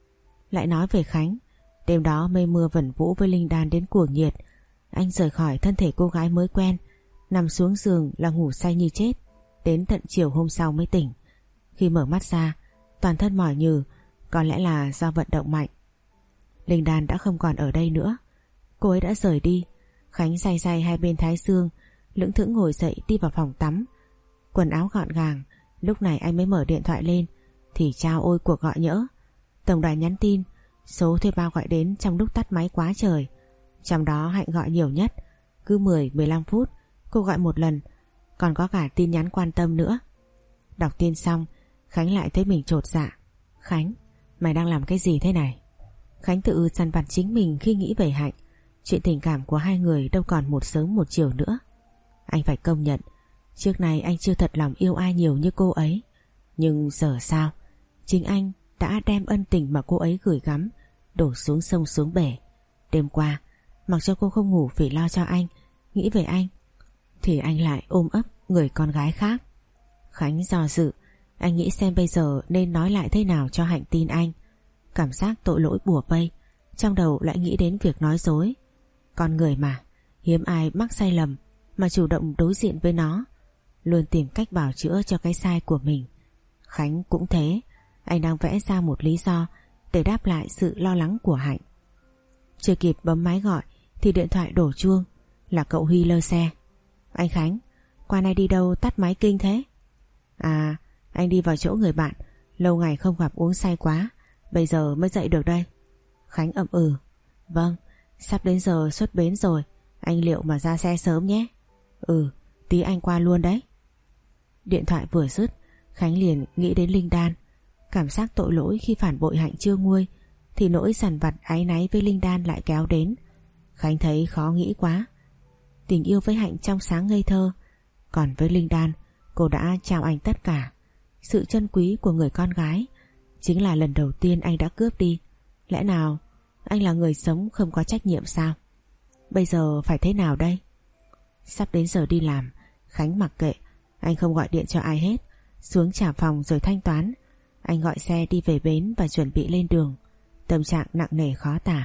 Lại nói về Khánh, đêm đó mây mưa vẩn vũ với Linh Đan đến cuồng nhiệt. Anh rời khỏi thân thể cô gái mới quen, nằm xuống giường là ngủ say như chết, đến tận chiều hôm sau mới tỉnh. Khi mở mắt ra, toàn thân mỏi nhừ, có lẽ là do vận động mạnh. Linh Đan đã không còn ở đây nữa, cô ấy đã rời đi. Khánh day day hai bên thái dương, lững thững ngồi dậy đi vào phòng tắm. Quần áo gọn gàng, lúc này anh mới mở điện thoại lên thì chao ôi cuộc gọi nhỡ. Tổng đài nhắn tin, số thuê bao gọi đến trong lúc tắt máy quá trời. Trong đó Hạnh gọi nhiều nhất, cứ mười mười lăm phút cô gọi một lần, còn có cả tin nhắn quan tâm nữa. Đọc tin xong, Khánh lại thấy mình chột dạ. Khánh, mày đang làm cái gì thế này? Khánh tự dằn vặt chính mình khi nghĩ về Hạnh. Chuyện tình cảm của hai người đâu còn một sớm một chiều nữa. Anh phải công nhận, trước này anh chưa thật lòng yêu ai nhiều như cô ấy. Nhưng giờ sao? Chính anh đã đem ân tình mà cô ấy gửi gắm đổ xuống sông xuống bể. Đêm qua, mặc cho cô không ngủ vì lo cho anh, nghĩ về anh, thì anh lại ôm ấp người con gái khác. Khánh do dự, anh nghĩ xem bây giờ nên nói lại thế nào cho Hạnh tin anh. Cảm giác tội lỗi bủa vây, trong đầu lại nghĩ đến việc nói dối. Con người mà, hiếm ai mắc sai lầm mà chủ động đối diện với nó, luôn tìm cách bào chữa cho cái sai của mình. Khánh cũng thế, anh đang vẽ ra một lý do để đáp lại sự lo lắng của Hạnh. Chưa kịp bấm máy gọi thì điện thoại đổ chuông, là cậu Huy lơ xe. Anh Khánh, qua nay đi đâu tắt máy kinh thế? À, anh đi vào chỗ người bạn, lâu ngày không gặp uống say quá, bây giờ mới dậy được đây. Khánh ậm ừ. Vâng, sắp đến giờ xuất bến rồi, anh liệu mà ra xe sớm nhé. Ừ, tí anh qua luôn đấy. Điện thoại vừa dứt, Khánh liền nghĩ đến Linh Đan. Cảm giác tội lỗi khi phản bội Hạnh chưa nguôi thì nỗi dằn vặt áy náy với Linh Đan lại kéo đến. Khánh thấy khó nghĩ quá. Tình yêu với Hạnh trong sáng ngây thơ, còn với Linh Đan, cô đã trao anh tất cả. Sự trân quý của người con gái chính là lần đầu tiên anh đã cướp đi. Lẽ nào anh là người sống không có trách nhiệm sao? Bây giờ phải thế nào đây? Sắp đến giờ đi làm, Khánh mặc kệ, anh không gọi điện cho ai hết, xuống trả phòng rồi thanh toán. Anh gọi xe đi về bến và chuẩn bị lên đường, tâm trạng nặng nề khó tả.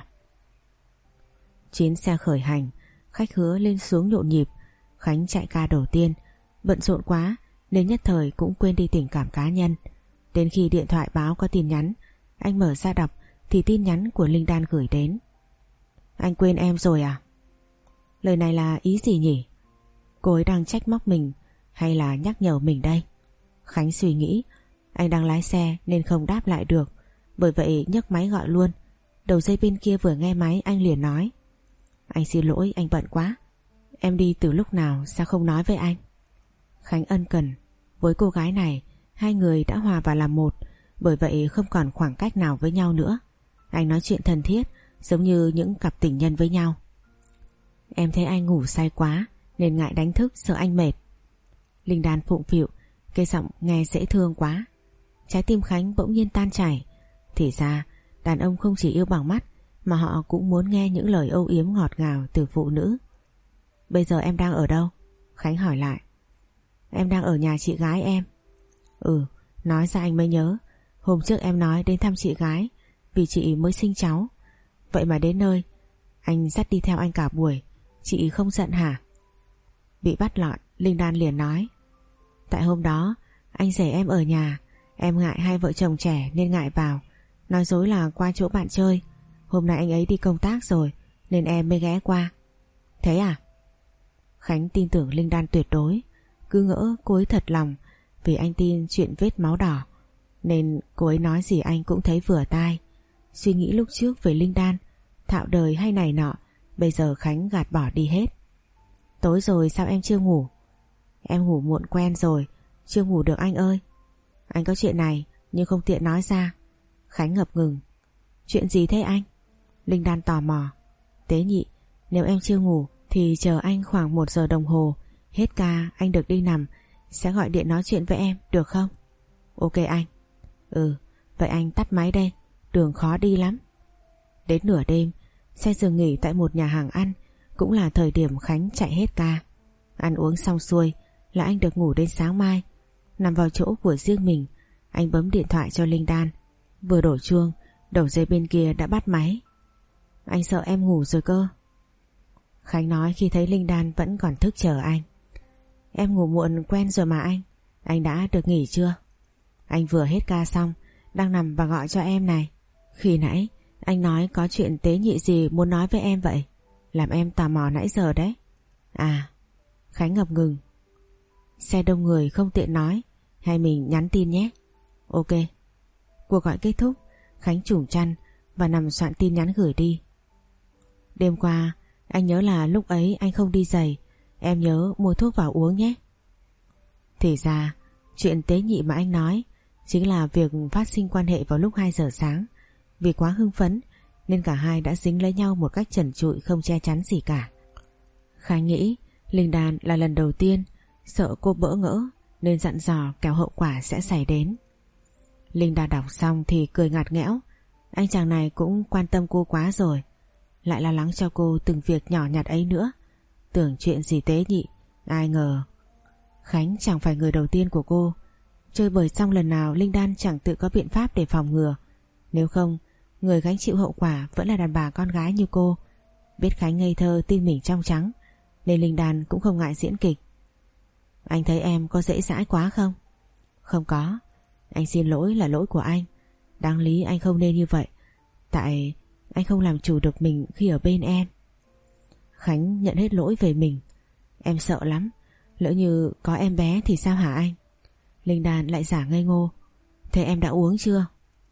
Chuyến xe khởi hành, khách hứa lên xuống nhộn nhịp. Khánh chạy ca đầu tiên, bận rộn quá nên nhất thời cũng quên đi tình cảm cá nhân. Đến khi điện thoại báo có tin nhắn, anh mở ra đọc thì tin nhắn của Linh Đan gửi đến. Anh quên em rồi à? Lời này là ý gì nhỉ? Cô ấy đang trách móc mình hay là nhắc nhở mình đây? Khánh suy nghĩ. Anh đang lái xe nên không đáp lại được, bởi vậy nhấc máy gọi luôn. Đầu dây bên kia vừa nghe máy anh liền nói: Anh xin lỗi, anh bận quá. Em đi từ lúc nào sao không nói với anh? Khánh ân cần. Với cô gái này, hai người đã hòa vào làm một, bởi vậy không còn khoảng cách nào với nhau nữa. Anh nói chuyện thân thiết, giống như những cặp tình nhân với nhau. Em thấy anh ngủ say quá nên ngại đánh thức, sợ anh mệt. Linh Đan phụng phịu, cái giọng nghe dễ thương quá. Trái tim Khánh bỗng nhiên tan chảy. Thì ra đàn ông không chỉ yêu bằng mắt mà họ cũng muốn nghe những lời âu yếm ngọt ngào từ phụ nữ. Bây giờ em đang ở đâu? Khánh hỏi lại. Em đang ở nhà chị gái em. Ừ, nói ra anh mới nhớ, hôm trước em nói đến thăm chị gái vì chị mới sinh cháu. Vậy mà đến nơi anh dắt đi theo anh cả buổi, chị không giận hả? Bị bắt lọt, Linh Đan liền nói: Tại hôm đó anh rể em ở nhà, em ngại hai vợ chồng trẻ nên ngại vào, nói dối là qua chỗ bạn chơi. Hôm nay anh ấy đi công tác rồi nên em mới ghé qua. Thế à? Khánh tin tưởng Linh Đan tuyệt đối, cứ ngỡ cô ấy thật lòng, vì anh tin chuyện vết máu đỏ nên cô ấy nói gì anh cũng thấy vừa tai. Suy nghĩ lúc trước về Linh Đan, thạo đời hay này nọ, bây giờ Khánh gạt bỏ đi hết. Tối rồi sao em chưa ngủ? Em ngủ muộn quen rồi, chưa ngủ được anh ơi. Anh có chuyện này nhưng không tiện nói ra. Khánh ngập ngừng. Chuyện gì thế anh? Linh Đan tò mò. Tế Nhị, nếu em chưa ngủ thì chờ anh khoảng một giờ đồng hồ, hết ca anh được đi nằm, sẽ gọi điện nói chuyện với em được không? Ok anh. Ừ, vậy anh tắt máy đây, đường khó đi lắm. Đến nửa đêm, xe dừng nghỉ tại một nhà hàng ăn, cũng là thời điểm Khánh chạy hết ca. Ăn uống xong xuôi là anh được ngủ đến sáng mai. Nằm vào chỗ của riêng mình, anh bấm điện thoại cho Linh Đan. Vừa đổ chuông, đầu dây bên kia đã bắt máy. Anh sợ em ngủ rồi cơ. Khánh nói khi thấy Linh Đan vẫn còn thức chờ anh. Em ngủ muộn quen rồi mà anh. Anh đã được nghỉ chưa? Anh vừa hết ca xong, đang nằm và gọi cho em này. Khi nãy anh nói có chuyện tế nhị gì muốn nói với em vậy? Làm em tò mò nãy giờ đấy. À. Khánh ngập ngừng. Xe đông người không tiện nói, hay mình nhắn tin nhé? Ok. Cuộc gọi kết thúc, Khánh trùm chăn và nằm soạn tin nhắn gửi đi. Đêm qua anh nhớ là lúc ấy anh không đi giày, em nhớ mua thuốc vào uống nhé. Thì ra chuyện tế nhị mà anh nói chính là việc phát sinh quan hệ vào lúc hai giờ sáng. Vì quá hưng phấn nên cả hai đã dính lấy nhau một cách trần trụi, không che chắn gì cả. Khánh nghĩ Linh Đan là lần đầu tiên, sợ cô bỡ ngỡ nên dặn dò kẻo hậu quả sẽ xảy đến. Linh Đan đọc xong thì cười ngặt nghẽo. Anh chàng này cũng quan tâm cô quá rồi, lại lo lắng cho cô từng việc nhỏ nhặt ấy nữa. Tưởng chuyện gì tế nhị, ai ngờ Khánh chẳng phải người đầu tiên của cô. Chơi bời xong lần nào Linh Đan chẳng tự có biện pháp để phòng ngừa. Nếu không, người gánh chịu hậu quả vẫn là đàn bà con gái như cô. Biết Khánh ngây thơ tin mình trong trắng nên Linh Đan cũng không ngại diễn kịch. Anh thấy em có dễ dãi quá không? Không có. Anh xin lỗi là lỗi của anh. Đáng lý anh không nên như vậy. Tại anh không làm chủ được mình khi ở bên em. Khánh nhận hết lỗi về mình. Em sợ lắm, lỡ như có em bé thì sao hả anh? Linh Đan lại giả ngây ngô. Thế em đã uống chưa?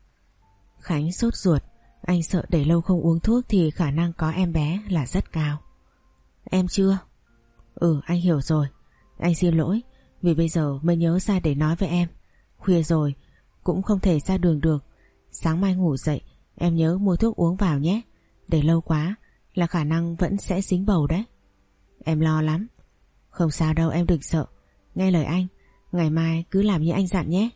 Khánh sốt ruột. Anh sợ để lâu không uống thuốc thì khả năng có em bé là rất cao. Em chưa? Ừ, anh hiểu rồi. Anh xin lỗi vì bây giờ mới nhớ ra để nói với em. Khuya rồi cũng không thể ra đường được. Sáng mai ngủ dậy em nhớ mua thuốc uống vào nhé. Để lâu quá là khả năng vẫn sẽ dính bầu đấy. Em lo lắm. Không sao đâu, em đừng sợ. Nghe lời anh, ngày mai cứ làm như anh dặn nhé.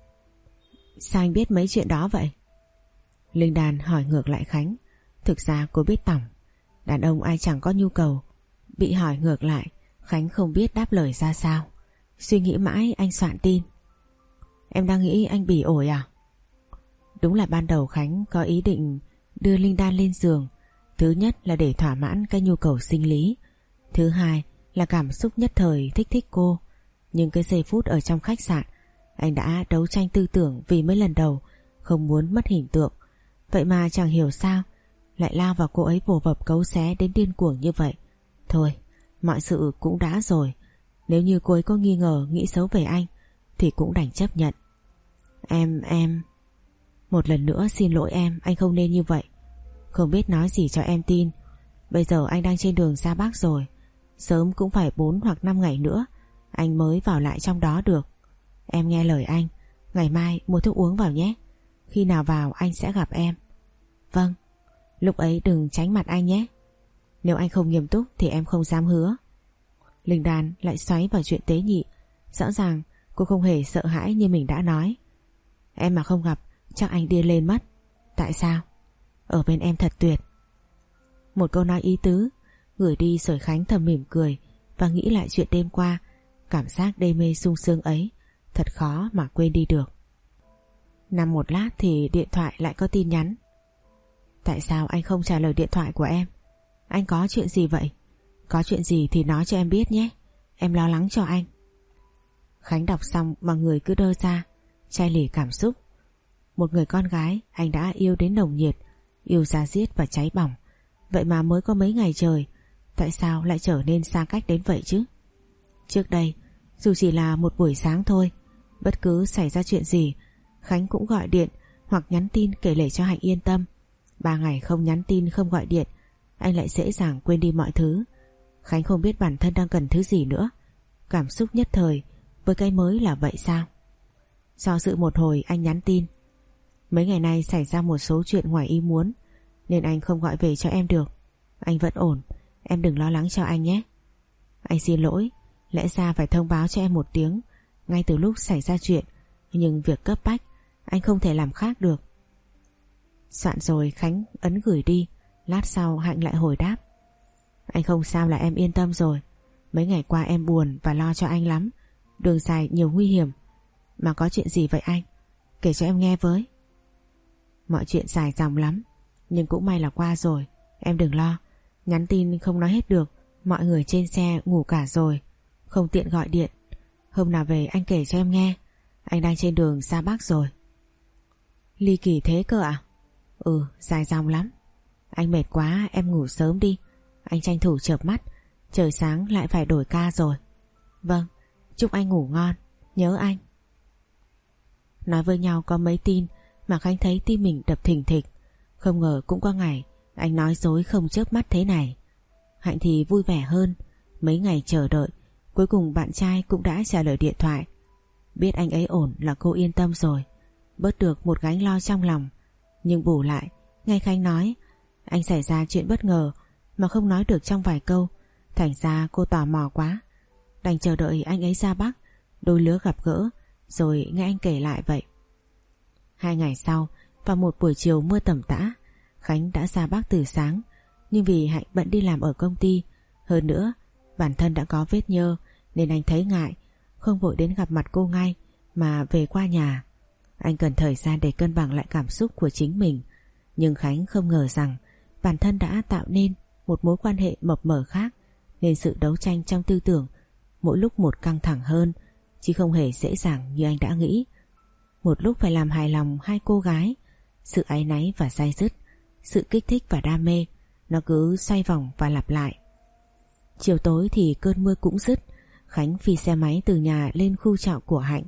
Sao anh biết mấy chuyện đó vậy? Linh Đan hỏi ngược lại Khánh. Thực ra cô biết tỏng. Đàn ông ai chẳng có nhu cầu. Bị hỏi ngược lại, Khánh không biết đáp lời ra sao. Suy nghĩ mãi anh soạn tin. Em đang nghĩ anh bỉ ổi à? Đúng là ban đầu Khánh có ý định đưa Linh Đan lên giường. Thứ nhất là để thỏa mãn cái nhu cầu sinh lý. Thứ hai là cảm xúc nhất thời thích thích cô. Nhưng cái giây phút ở trong khách sạn, anh đã đấu tranh tư tưởng vì mới lần đầu, không muốn mất hình tượng. Vậy mà chẳng hiểu sao lại lao vào cô ấy vồ vập cấu xé đến điên cuồng như vậy. Thôi, mọi sự cũng đã rồi. Nếu như cô ấy có nghi ngờ, nghĩ xấu về anh thì cũng đành chấp nhận. Em, em Một lần nữa xin lỗi em, anh không nên như vậy. Không biết nói gì cho em tin. Bây giờ anh đang trên đường ra Bắc rồi. Sớm cũng phải bốn hoặc năm ngày nữa anh mới vào lại trong đó được. Em nghe lời anh, ngày mai mua thuốc uống vào nhé. Khi nào vào anh sẽ gặp em. Vâng. Lúc ấy đừng tránh mặt anh nhé. Nếu anh không nghiêm túc thì em không dám hứa. Linh Đan lại xoáy vào chuyện tế nhị. Rõ ràng cô không hề sợ hãi như mình đã nói. Em mà không gặp chắc anh điên lên mất. Tại sao? Ở bên em thật tuyệt. Một câu nói ý tứ gửi đi rồi Khánh thầm mỉm cười và nghĩ lại chuyện đêm qua. Cảm giác đê mê sung sướng ấy thật khó mà quên đi được. Nằm một lát thì điện thoại lại có tin nhắn. Tại sao anh không trả lời điện thoại của em? Anh có chuyện gì vậy? Có chuyện gì thì nói cho em biết nhé. Em lo lắng cho anh. Khánh đọc xong mà người cứ đơ ra, chai lì cảm xúc. Một người con gái anh đã yêu đến nồng nhiệt, Yêu da diết và cháy bỏng. Vậy mà mới có mấy ngày trời, tại sao lại trở nên xa cách đến vậy chứ? Trước đây, dù chỉ là một buổi sáng thôi, bất cứ xảy ra chuyện gì, Khánh cũng gọi điện hoặc nhắn tin kể lể cho Hạnh yên tâm. Ba ngày không nhắn tin không gọi điện, anh lại dễ dàng quên đi mọi thứ. Khánh không biết bản thân đang cần thứ gì nữa. Cảm xúc nhất thời với cái mới là vậy sao? Do dự một hồi anh nhắn tin: mấy ngày nay xảy ra một số chuyện ngoài ý muốn nên anh không gọi về cho em được. Anh vẫn ổn, em đừng lo lắng cho anh nhé. Anh xin lỗi, lẽ ra phải thông báo cho em một tiếng ngay từ lúc xảy ra chuyện, nhưng việc cấp bách anh không thể làm khác được. Soạn rồi Khánh ấn gửi đi. Lát sau Hạnh lại hồi đáp: anh không sao là em yên tâm rồi. Mấy ngày qua em buồn và lo cho anh lắm. Đường dài nhiều nguy hiểm. Mà có chuyện gì vậy anh? Kể cho em nghe với. Mọi chuyện dài dòng lắm, nhưng cũng may là qua rồi. Em đừng lo. Nhắn tin không nói hết được, mọi người trên xe ngủ cả rồi, không tiện gọi điện. Hôm nào về anh kể cho em nghe. Anh đang trên đường ra Bắc rồi. Ly kỳ thế cơ à? Ừ, dài dòng lắm. Anh mệt quá, em ngủ sớm đi. Anh tranh thủ chợp mắt, trời sáng lại phải đổi ca rồi. Vâng, chúc anh ngủ ngon. Nhớ anh. Nói với nhau có mấy tin mà Khánh thấy tim mình đập thình thịch. Không ngờ cũng có ngày anh nói dối không chớp mắt thế này. Hạnh thì vui vẻ hơn. Mấy ngày chờ đợi, cuối cùng bạn trai cũng đã trả lời điện thoại. Biết anh ấy ổn là cô yên tâm rồi, bớt được một gánh lo trong lòng. Nhưng bù lại, nghe Khánh nói anh xảy ra chuyện bất ngờ mà không nói được trong vài câu, thành ra cô tò mò quá, đành chờ đợi anh ấy ra Bắc, đôi lứa gặp gỡ, rồi nghe anh kể lại vậy. Hai ngày sau, vào một buổi chiều mưa tầm tã, Khánh đã ra Bắc từ sáng, nhưng vì Hạnh bận đi làm ở công ty, hơn nữa bản thân đã có vết nhơ nên anh thấy ngại, không vội đến gặp mặt cô ngay mà về qua nhà. Anh cần thời gian để cân bằng lại cảm xúc của chính mình. Nhưng Khánh không ngờ rằng bản thân đã tạo nên một mối quan hệ mập mờ khác, nên sự đấu tranh trong tư tưởng mỗi lúc một căng thẳng hơn, chứ không hề dễ dàng như anh đã nghĩ. Một lúc phải làm hài lòng hai cô gái, sự áy náy và day dứt, sự kích thích và đam mê, nó cứ xoay vòng và lặp lại. Chiều tối thì cơn mưa cũng dứt. Khánh phi xe máy từ nhà lên khu trọ của Hạnh.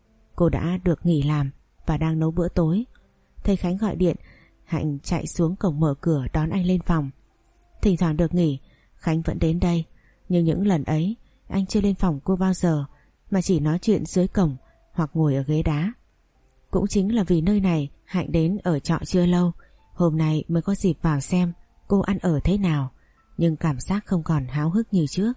Cô đã được nghỉ làm và đang nấu bữa tối. Thấy Khánh gọi điện, Hạnh chạy xuống cổng mở cửa đón anh lên phòng. Thỉnh thoảng được nghỉ, Khánh vẫn đến đây, nhưng những lần ấy anh chưa lên phòng cô bao giờ, mà chỉ nói chuyện dưới cổng hoặc ngồi ở ghế đá. Cũng chính là vì nơi này Hạnh đến ở trọ chưa lâu, hôm nay mới có dịp vào xem cô ăn ở thế nào, nhưng cảm giác không còn háo hức như trước.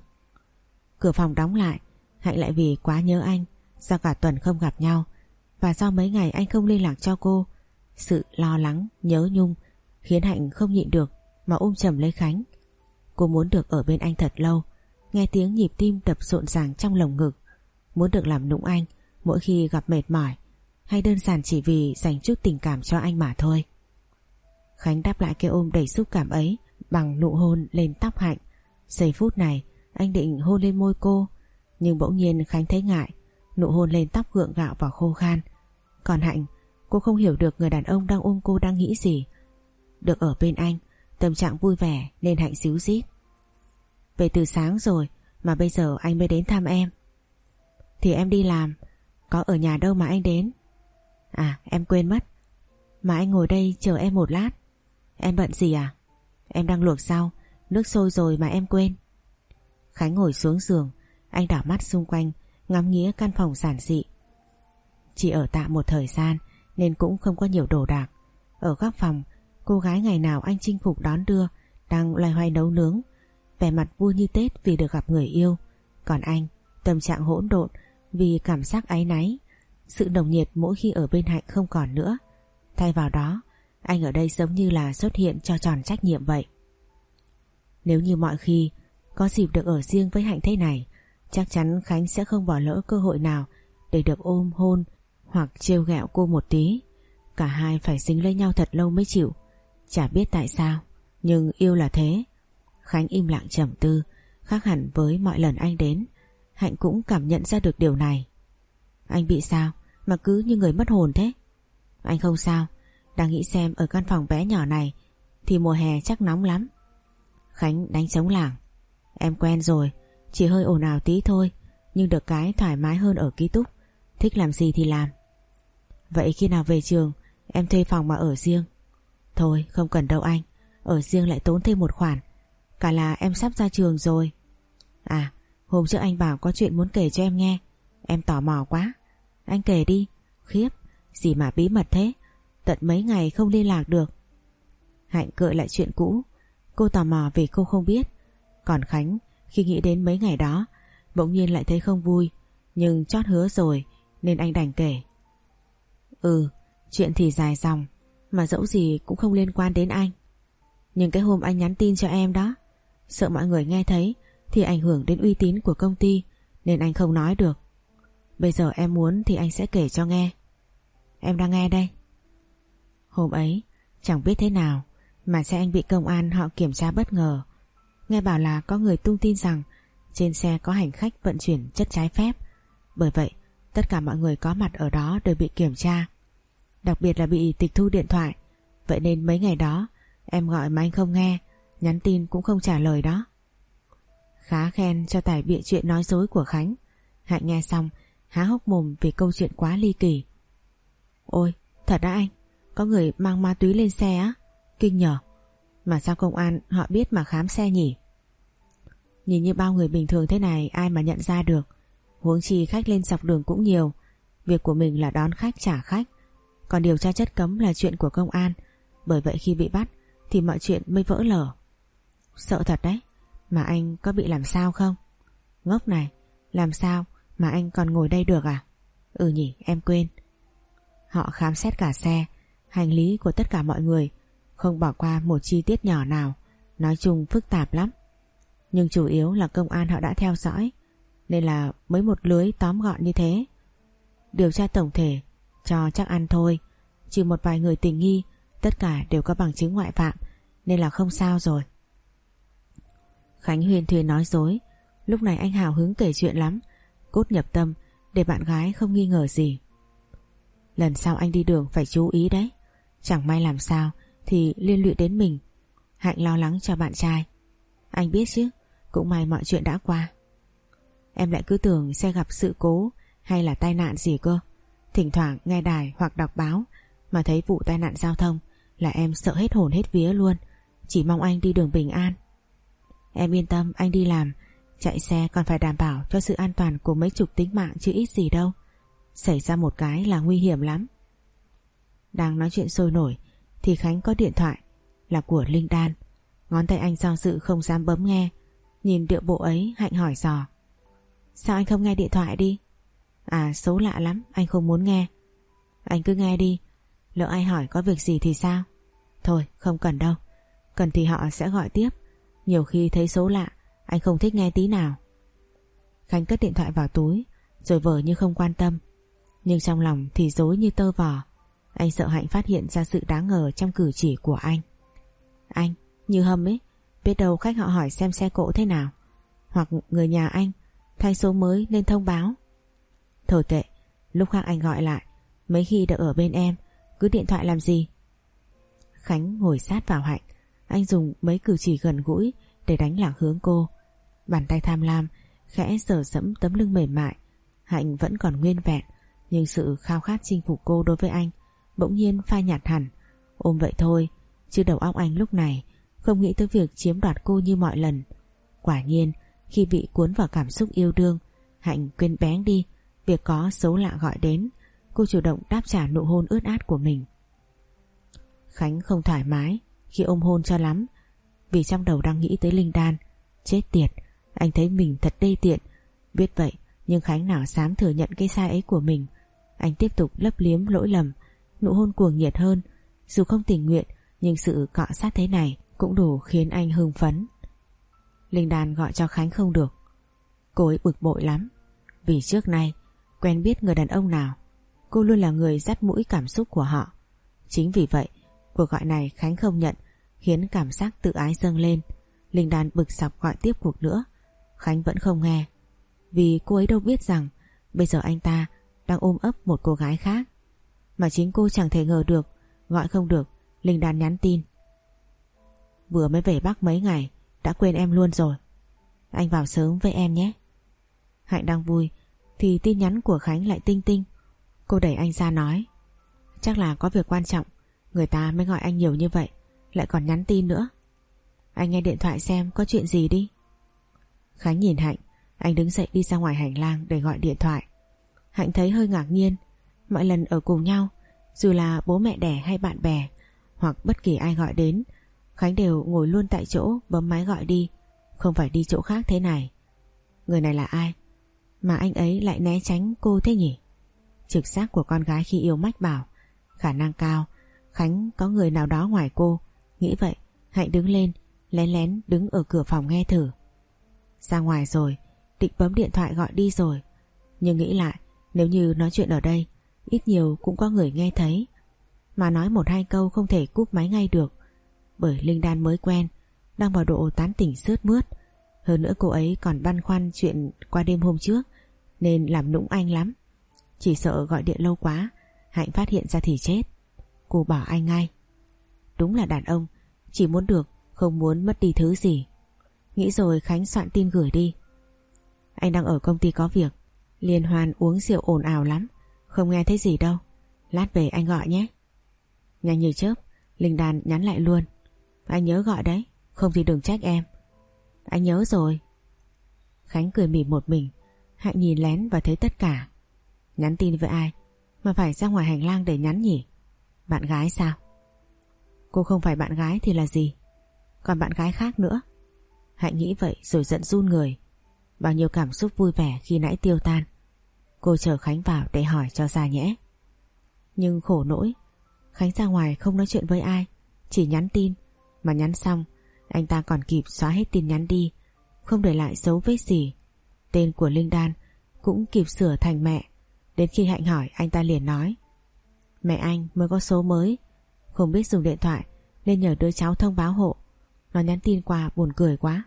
Cửa phòng đóng lại, Hạnh lại vì quá nhớ anh, do cả tuần không gặp nhau, và do mấy ngày anh không liên lạc cho cô, sự lo lắng, nhớ nhung khiến Hạnh không nhịn được mà ôm chầm lấy Khánh. Cô muốn được ở bên anh thật lâu, nghe tiếng nhịp tim đập rộn ràng trong lồng ngực, muốn được làm nũng anh mỗi khi gặp mệt mỏi, hay đơn giản chỉ vì dành chút tình cảm cho anh mà thôi. Khánh đáp lại cái ôm đầy xúc cảm ấy bằng nụ hôn lên tóc Hạnh. Giây phút này anh định hôn lên môi cô, nhưng bỗng nhiên Khánh thấy ngại, nụ hôn lên tóc gượng gạo và khô khan. Còn Hạnh, cô không hiểu được người đàn ông đang ôm cô đang nghĩ gì. Được ở bên anh, tâm trạng vui vẻ nên Hạnh xíu xít: về từ sáng rồi mà bây giờ anh mới đến thăm em. Thì em đi làm, có ở nhà đâu mà anh đến. À, em quên mất, mà anh ngồi đây chờ em một lát. Em bận gì à? Em đang luộc rau, nước sôi rồi mà em quên. Khánh ngồi xuống giường, anh đảo mắt xung quanh, ngắm nghía căn phòng giản dị. Chỉ ở tạm một thời gian nên cũng không có nhiều đồ đạc. Ở góc phòng, cô gái ngày nào anh chinh phục đón đưa đang loay hoay nấu nướng, vẻ mặt vui như Tết vì được gặp người yêu. Còn anh, tâm trạng hỗn độn vì cảm giác áy náy. Sự nồng nhiệt mỗi khi ở bên Hạnh không còn nữa. Thay vào đó, anh ở đây giống như là xuất hiện cho tròn trách nhiệm vậy. Nếu như mọi khi có dịp được ở riêng với Hạnh thế này, chắc chắn Khánh sẽ không bỏ lỡ cơ hội nào để được ôm hôn hoặc trêu ghẹo cô một tí. Cả hai phải dính lấy nhau thật lâu mới chịu. Chả biết tại sao, nhưng yêu là thế. Khánh im lặng trầm tư. Khác hẳn với mọi lần anh đến, Hạnh cũng cảm nhận ra được điều này. Anh bị sao mà cứ như người mất hồn thế? Anh không sao, đang nghĩ xem ở căn phòng bé nhỏ này thì mùa hè chắc nóng lắm. Khánh đánh trống lảng. Em quen rồi, chỉ hơi ồn ào tí thôi, nhưng được cái thoải mái hơn ở ký túc, thích làm gì thì làm. Vậy khi nào về trường em thuê phòng mà ở riêng? Thôi không cần đâu anh, ở riêng lại tốn thêm một khoản, cả là em sắp ra trường rồi. À, hôm trước anh bảo có chuyện muốn kể cho em nghe, em tò mò quá. Anh kể đi. Khiếp, gì mà bí mật thế, tận mấy ngày không liên lạc được. Hạnh gợi lại chuyện cũ. Cô tò mò vì cô không biết. Còn Khánh khi nghĩ đến mấy ngày đó bỗng nhiên lại thấy không vui, nhưng chót hứa rồi nên anh đành kể. Ừ, chuyện thì dài dòng, mà dẫu gì cũng không liên quan đến anh. Nhưng cái hôm anh nhắn tin cho em đó, sợ mọi người nghe thấy thì ảnh hưởng đến uy tín của công ty, nên anh không nói được. Bây giờ em muốn thì anh sẽ kể cho nghe. Em đang nghe đây. Hôm ấy chẳng biết thế nào mà xe anh bị công an họ kiểm tra bất ngờ. Nghe bảo là có người tung tin rằng trên xe có hành khách vận chuyển chất trái phép. Bởi vậy tất cả mọi người có mặt ở đó đều bị kiểm tra, đặc biệt là bị tịch thu điện thoại. Vậy nên mấy ngày đó em gọi mà anh không nghe, nhắn tin cũng không trả lời đó. Khá khen cho tài bịa chuyện nói dối của Khánh. Hạnh nghe xong há hốc mồm vì câu chuyện quá ly kỳ. Ôi, thật đã anh? Có người mang ma túy lên xe á? Kinh nhở. Mà sao công an họ biết mà khám xe nhỉ? Nhìn như bao người bình thường thế này ai mà nhận ra được. Huống chi khách lên dọc đường cũng nhiều. Việc của mình là đón khách trả khách, còn điều tra chất cấm là chuyện của công an. Bởi vậy khi bị bắt thì mọi chuyện mới vỡ lở. Sợ thật đấy. Mà anh có bị làm sao không? Ngốc này, làm sao mà anh còn ngồi đây được à? Ừ nhỉ, em quên. Họ khám xét cả xe, hành lý của tất cả mọi người, không bỏ qua một chi tiết nhỏ nào. Nói chung phức tạp lắm. Nhưng chủ yếu là công an họ đã theo dõi, nên là mới một lưới tóm gọn như thế. Điều tra tổng thể cho chắc ăn thôi, trừ một vài người tình nghi, tất cả đều có bằng chứng ngoại phạm, nên là không sao rồi. Khánh huyên thuyên nói dối. Lúc này anh hào hứng kể chuyện lắm, cốt nhập tâm để bạn gái không nghi ngờ gì. Lần sau anh đi đường phải chú ý đấy, chẳng may làm sao thì liên lụy đến mình. Hạnh lo lắng cho bạn trai. Anh biết chứ, cũng may mọi chuyện đã qua. Em lại cứ tưởng xe gặp sự cố hay là tai nạn gì cơ. Thỉnh thoảng nghe đài hoặc đọc báo mà thấy vụ tai nạn giao thông là em sợ hết hồn hết vía luôn. Chỉ mong anh đi đường bình an. Em yên tâm, anh đi làm chạy xe còn phải đảm bảo cho sự an toàn của mấy chục tính mạng chứ ít gì đâu. Xảy ra một cái là nguy hiểm lắm. Đang nói chuyện sôi nổi thì Khánh có điện thoại, là của Linh Đan. Ngón tay anh do dự không dám bấm nghe. Nhìn điệu bộ ấy, Hạnh hỏi dò. Sao anh không nghe điện thoại đi? À, số lạ lắm, anh không muốn nghe. Anh cứ nghe đi, lỡ ai hỏi có việc gì thì sao? Thôi không cần đâu, cần thì họ sẽ gọi tiếp. Nhiều khi thấy số lạ anh không thích nghe tí nào. Khánh cất điện thoại vào túi rồi vờ như không quan tâm, nhưng trong lòng thì rối như tơ vò. Anh sợ Hạnh phát hiện ra sự đáng ngờ trong cử chỉ của anh. Anh, như hâm ấy, biết đâu khách họ hỏi xem xe cộ thế nào, hoặc người nhà anh thay số mới nên thông báo. Thôi kệ, lúc khác anh gọi lại, mấy khi đã ở bên em cứ điện thoại làm gì. Khánh ngồi sát vào Hạnh, anh dùng mấy cử chỉ gần gũi để đánh lạc hướng cô. Bàn tay tham lam khẽ sờ sẫm tấm lưng mềm mại. Hạnh vẫn còn nguyên vẹn, nhưng sự khao khát chinh phục cô đối với anh bỗng nhiên phai nhạt hẳn. Ôm vậy thôi, chứ đầu óc anh lúc này không nghĩ tới việc chiếm đoạt cô như mọi lần. Quả nhiên, khi bị cuốn vào cảm xúc yêu đương, Hạnh quên bén đi việc có số lạ gọi đến. Cô chủ động đáp trả nụ hôn ướt át của mình. Khánh không thoải mái khi ôm hôn cho lắm, vì trong đầu đang nghĩ tới Linh Đan. Chết tiệt, anh thấy mình thật đê tiện. Biết vậy nhưng Khánh nào dám thừa nhận cái sai ấy của mình. Anh tiếp tục lấp liếm lỗi lầm, nụ hôn cuồng nhiệt hơn. Dù không tình nguyện, nhưng sự cọ sát thế này cũng đủ khiến anh hưng phấn. Linh Đan gọi cho Khánh không được. Cô ấy bực bội lắm, vì trước nay quen biết người đàn ông nào, cô luôn là người dắt mũi cảm xúc của họ. Chính vì vậy cuộc gọi này Khánh không nhận, khiến cảm giác tự ái dâng lên. Linh Đan bực sọc gọi tiếp cuộc nữa, Khánh vẫn không nghe, vì cô ấy đâu biết rằng bây giờ anh ta đang ôm ấp một cô gái khác. Mà chính cô chẳng thể ngờ được, gọi không được, Linh Đan nhắn tin. vừa mới về Bắc mấy ngày đã quên em luôn rồi. Anh vào sớm với em nhé. Hạnh đang vui thì tin nhắn của Khánh lại tinh tinh. Cô đẩy anh ra nói, chắc là có việc quan trọng, người ta mới gọi anh nhiều như vậy, lại còn nhắn tin nữa. Anh nghe điện thoại xem có chuyện gì đi. Khánh nhìn Hạnh, anh đứng dậy đi ra ngoài hành lang để gọi điện thoại. Hạnh thấy hơi ngạc nhiên. Mọi lần ở cùng nhau, dù là bố mẹ đẻ hay bạn bè hoặc bất kỳ ai gọi đến, Khánh đều ngồi luôn tại chỗ bấm máy gọi đi, không phải đi chỗ khác thế này. Người này là ai mà anh ấy lại né tránh cô thế nhỉ? Trực giác của con gái khi yêu mách bảo khả năng cao Khánh có người nào đó ngoài cô. Nghĩ vậy, Hạnh đứng lên, lén lén đứng ở cửa phòng nghe thử. Ra ngoài rồi, định bấm điện thoại gọi đi rồi, nhưng nghĩ lại, nếu như nói chuyện ở đây, ít nhiều cũng có người nghe thấy. Mà nói một hai câu không thể cúp máy ngay được, bởi Linh Đan mới quen, đang vào độ tán tỉnh sướt mướt. Hơn nữa cô ấy còn băn khoăn chuyện qua đêm hôm trước, nên làm nũng anh lắm. Chỉ sợ gọi điện lâu quá, Hạnh phát hiện ra thì chết. Cô bỏ anh ngay. Đúng là đàn ông, chỉ muốn được, không muốn mất đi thứ gì. Nghĩ rồi Khánh soạn tin gửi đi. Anh đang ở công ty có việc, liên hoan uống rượu ồn ào lắm, không nghe thấy gì đâu. Lát về anh gọi nhé. Nhanh như chớp, Linh Đan nhắn lại luôn. Anh nhớ gọi đấy, không thì đừng trách em. Anh nhớ rồi. Khánh cười mỉm một mình. Hạnh nhìn lén và thấy tất cả. Nhắn tin với ai mà phải ra ngoài hành lang để nhắn nhỉ? Bạn gái sao? Cô không phải bạn gái thì là gì? Còn bạn gái khác nữa. Hạnh nghĩ vậy rồi giận run người. Bao nhiêu cảm xúc vui vẻ khi nãy tiêu tan. Cô chờ Khánh vào để hỏi cho ra nhẽ. Nhưng khổ nỗi, Khánh ra ngoài không nói chuyện với ai, chỉ nhắn tin. Mà nhắn xong, anh ta còn kịp xóa hết tin nhắn đi, không để lại dấu vết gì. Tên của Linh Đan cũng kịp sửa thành mẹ. Đến khi Hạnh hỏi, anh ta liền nói, mẹ anh mới có số mới, không biết dùng điện thoại nên nhờ đứa cháu thông báo hộ. Nó nhắn tin qua buồn cười quá.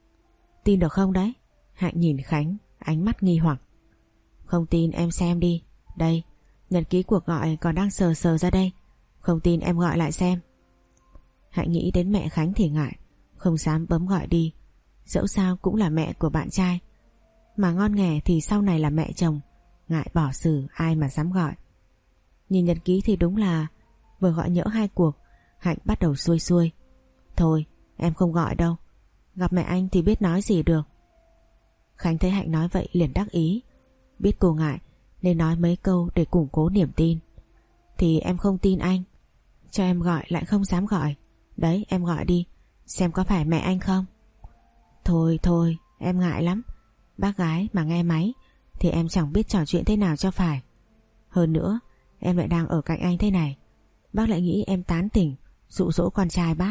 Tin được không đấy? Hạnh nhìn Khánh, ánh mắt nghi hoặc. Không tin em xem đi. Đây, nhật ký cuộc gọi còn đang sờ sờ ra đây. Không tin em gọi lại xem. Hạnh nghĩ đến mẹ Khánh thì ngại, không dám bấm gọi đi. Dẫu sao cũng là mẹ của bạn trai, mà ngon nghẻ thì sau này là mẹ chồng, ngại bỏ xử ai mà dám gọi. Nhìn nhật ký thì đúng là vừa gọi nhỡ hai cuộc, Hạnh bắt đầu xuôi xuôi. Thôi em không gọi đâu, gặp mẹ anh thì biết nói gì được. Khánh thấy Hạnh nói vậy liền đắc ý, biết cô ngại nên nói mấy câu để củng cố niềm tin. Thì em không tin anh, cho em gọi lại không dám gọi. Đấy em gọi đi, xem có phải mẹ anh không. Thôi thôi em ngại lắm, bác gái mà nghe máy thì em chẳng biết trò chuyện thế nào cho phải. Hơn nữa em lại đang ở cạnh anh thế này, bác lại nghĩ em tán tỉnh dụ dỗ con trai bác.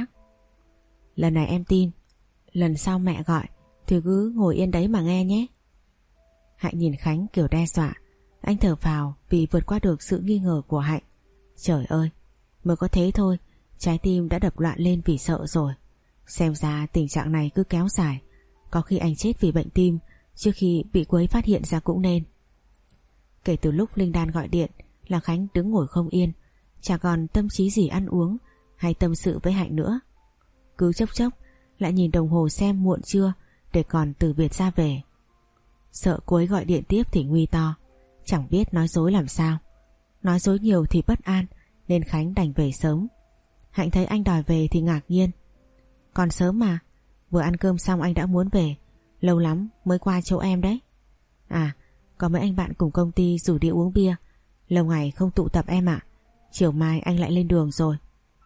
Lần này em tin, lần sau mẹ gọi thì cứ ngồi yên đấy mà nghe nhé. Hạnh nhìn Khánh kiểu đe dọa. Anh thở phào vì vượt qua được sự nghi ngờ của Hạnh. Trời ơi, mới có thế thôi, trái tim đã đập loạn lên vì sợ rồi. Xem ra tình trạng này cứ kéo dài, có khi anh chết vì bệnh tim trước khi bị cô ấy phát hiện ra cũng nên. Kể từ lúc Linh Đan gọi điện là Khánh đứng ngồi không yên, chả còn tâm trí gì ăn uống hay tâm sự với Hạnh nữa. Cứ chốc chốc lại nhìn đồng hồ xem muộn chưa để còn từ biệt ra về. Sợ cô ấy gọi điện tiếp thì nguy to, chẳng biết nói dối làm sao. Nói dối nhiều thì bất an, nên Khánh đành về sớm. Hạnh thấy anh đòi về thì ngạc nhiên. Còn sớm mà, vừa ăn cơm xong anh đã muốn về, lâu lắm mới qua chỗ em đấy. À, có mấy anh bạn cùng công ty rủ đi uống bia, lâu ngày không tụ tập em ạ. Chiều mai anh lại lên đường rồi.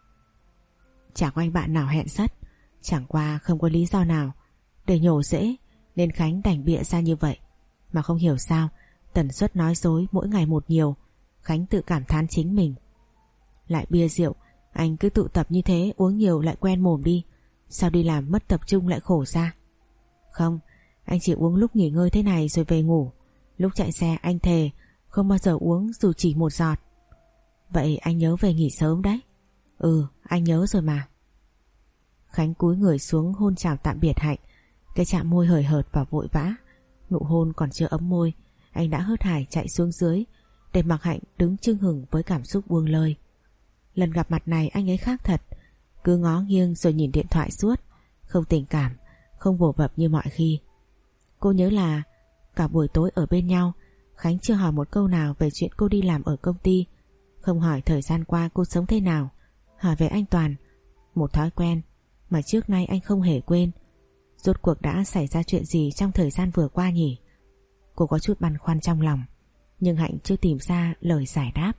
Chẳng có anh bạn nào hẹn sất, chẳng qua không có lý do nào để nhổ rễ, nên Khánh đành bịa ra như vậy. Mà không hiểu sao tần suất nói dối mỗi ngày một nhiều, Khánh tự cảm thán chính mình. Lại bia rượu, anh cứ tụ tập như thế, uống nhiều lại quen mồm đi, sao đi làm mất tập trung lại khổ ra. Không, anh chỉ uống lúc nghỉ ngơi thế này rồi về ngủ. Lúc chạy xe anh thề không bao giờ uống dù chỉ một giọt. Vậy anh nhớ về nghỉ sớm đấy. Ừ, anh nhớ rồi mà. Khánh cúi người xuống hôn chào tạm biệt Hạnh. Cái chạm môi hời hợt và vội vã, nụ hôn còn chưa ấm môi, anh đã hớt hải chạy xuống dưới để mặc Hạnh đứng chưng hửng với cảm xúc buông lơi. Lần gặp mặt này anh ấy khác thật, cứ ngó nghiêng rồi nhìn điện thoại suốt, không tình cảm, không vồ vập như mọi khi. Cô nhớ là cả buổi tối ở bên nhau, Khánh chưa hỏi một câu nào về chuyện cô đi làm ở công ty, không hỏi thời gian qua cô sống thế nào, hỏi về anh Toàn, một thói quen mà trước nay anh không hề quên. Rốt cuộc đã xảy ra chuyện gì trong thời gian vừa qua nhỉ? Cô có chút băn khoăn trong lòng, nhưng Hạnh chưa tìm ra lời giải đáp.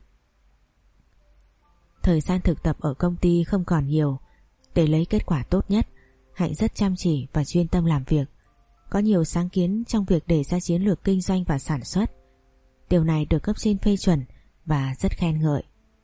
Thời gian thực tập ở công ty không còn nhiều. Để lấy kết quả tốt nhất, Hạnh rất chăm chỉ và chuyên tâm làm việc, có nhiều sáng kiến trong việc đề ra chiến lược kinh doanh và sản xuất. Điều này được cấp trên phê chuẩn và rất khen ngợi.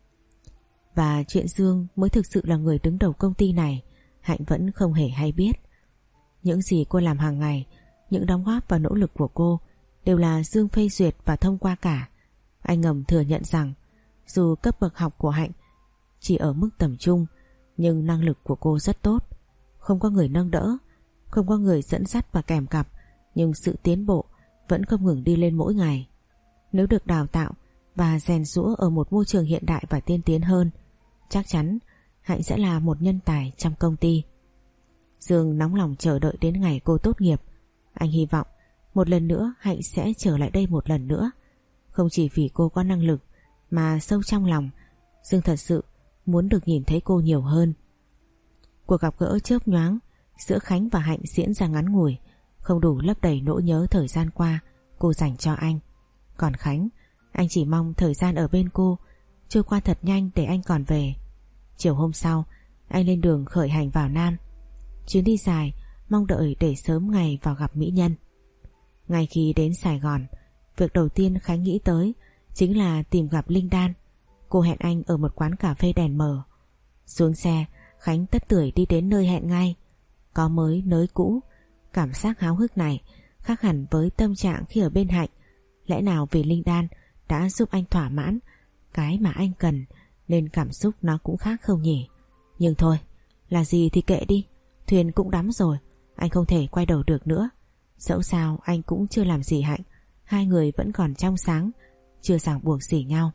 Và chuyện Dương mới thực sự là người đứng đầu công ty này, Hạnh vẫn không hề hay biết. Những gì cô làm hàng ngày, những đóng góp và nỗ lực của cô đều là Dương phê duyệt và thông qua cả. Anh ngầm thừa nhận rằng dù cấp bậc học của Hạnh chỉ ở mức tầm trung, nhưng năng lực của cô rất tốt. Không có người nâng đỡ, không có người dẫn dắt và kèm cặp, nhưng sự tiến bộ vẫn không ngừng đi lên mỗi ngày. Nếu được đào tạo và rèn giũa ở một môi trường hiện đại và tiên tiến hơn, chắc chắn Hạnh sẽ là một nhân tài trong công ty. Dương nóng lòng chờ đợi đến ngày cô tốt nghiệp. Anh hy vọng một lần nữa Hạnh sẽ trở lại đây một lần nữa. Không chỉ vì cô có năng lực, mà sâu trong lòng Dương thật sự muốn được nhìn thấy cô nhiều hơn. Cuộc gặp gỡ chớp nhoáng giữa Khánh và Hạnh diễn ra ngắn ngủi, không đủ lấp đầy nỗi nhớ thời gian qua cô dành cho anh. Còn Khánh, anh chỉ mong thời gian ở bên cô trôi qua thật nhanh để anh còn về. Chiều hôm sau, anh lên đường khởi hành vào Nam. Chuyến đi dài, mong đợi để sớm ngày vào gặp mỹ nhân. Ngay khi đến Sài Gòn, việc đầu tiên Khánh nghĩ tới chính là tìm gặp Linh Đan. Cô hẹn anh ở một quán cà phê đèn mờ. Xuống xe, Khánh tất tưởi đi đến nơi hẹn ngay. Có mới nới cũ, cảm giác háo hức này khác hẳn với tâm trạng khi ở bên Hạnh. Lẽ nào vì Linh Đan đã giúp anh thỏa mãn cái mà anh cần, nên cảm xúc nó cũng khác không nhỉ? Nhưng thôi, là gì thì kệ đi, thuyền cũng đắm rồi, anh không thể quay đầu được nữa. Dẫu sao anh cũng chưa làm gì Hạnh, hai người vẫn còn trong sáng, chưa ràng buộc gì nhau.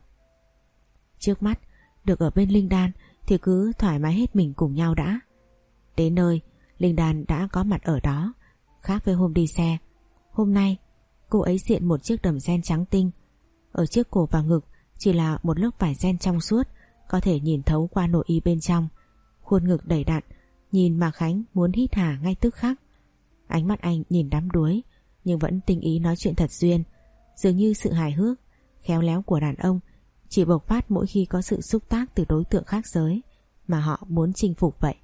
Trước mắt, được ở bên Linh Đan thì cứ thoải mái hết mình cùng nhau đã. Đến nơi, Linh Đan đã có mặt ở đó. Khác với hôm đi xe, hôm nay cô ấy diện một chiếc đầm ren trắng tinh. Ở trước cổ và ngực chỉ là một lớp vải ren trong suốt, có thể nhìn thấu qua nội y bên trong. Khuôn ngực đầy đặn, nhìn mà Khánh muốn hít hà ngay tức khắc. Ánh mắt anh nhìn đắm đuối, nhưng vẫn tinh ý nói chuyện thật duyên. Dường như sự hài hước, khéo léo của đàn ông chỉ bộc phát mỗi khi có sự xúc tác từ đối tượng khác giới mà họ muốn chinh phục vậy.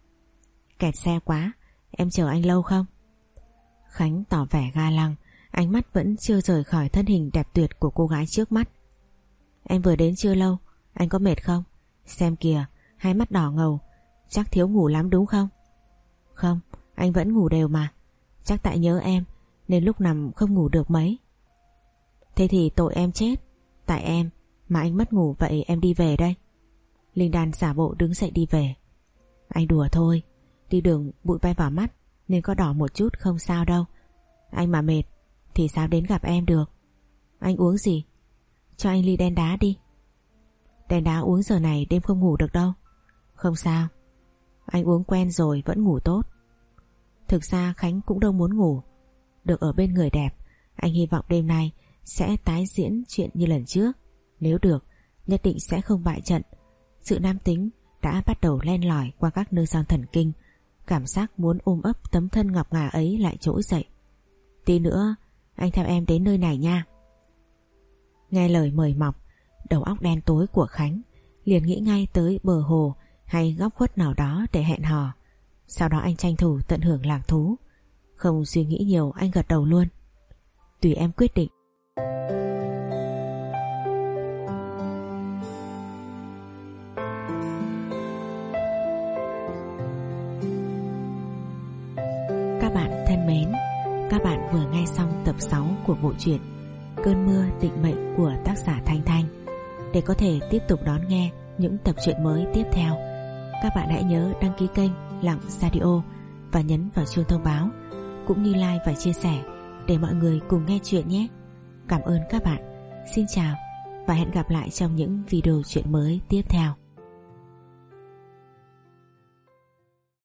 Kẹt xe quá, em chờ anh lâu không? Khánh tỏ vẻ ga lăng, ánh mắt vẫn chưa rời khỏi thân hình đẹp tuyệt của cô gái trước mắt. Em vừa đến chưa lâu, anh có mệt không? Xem kìa, hai mắt đỏ ngầu, chắc thiếu ngủ lắm đúng không? Không, anh vẫn ngủ đều mà. Chắc tại nhớ em nên lúc nằm không ngủ được mấy. Thế thì tội em chết. Tại em mà anh mất ngủ, vậy em đi về đây. Linh Đan giả bộ đứng dậy đi về. Anh đùa thôi, đi đường bụi bay vào mắt nên có đỏ một chút, không sao đâu. Anh mà mệt thì sao đến gặp em được. Anh uống gì? Cho anh ly đen đá đi. Đen đá uống giờ này đêm không ngủ được đâu. Không sao, anh uống quen rồi vẫn ngủ tốt. Thực ra Khánh cũng đâu muốn ngủ. Được ở bên người đẹp, anh hy vọng đêm nay sẽ tái diễn chuyện như lần trước. Nếu được, nhất định sẽ không bại trận. Sự nam tính đã bắt đầu len lỏi qua các nơi giao thần kinh. Cảm giác muốn ôm ấp tấm thân ngọc ngà ấy lại trỗi dậy. Tí nữa anh theo em đến nơi này nha. Nghe lời mời mọc, đầu óc đen tối của Khánh liền nghĩ ngay tới bờ hồ hay góc khuất nào đó để hẹn hò. Sau đó anh tranh thủ tận hưởng lạc thú. Không suy nghĩ nhiều, anh gật đầu luôn. Tùy em quyết định. Các bạn thân mến, các bạn vừa nghe xong tập sáu của bộ truyện Cơn mưa định mệnh của tác giả Thanh Thanh. Để có thể tiếp tục đón nghe những tập truyện mới tiếp theo, các bạn hãy nhớ đăng ký kênh Lặng Radio và nhấn vào chuông thông báo, cũng như like và chia sẻ để mọi người cùng nghe chuyện nhé. Cảm ơn các bạn. Xin chào và hẹn gặp lại trong những video truyện mới tiếp theo.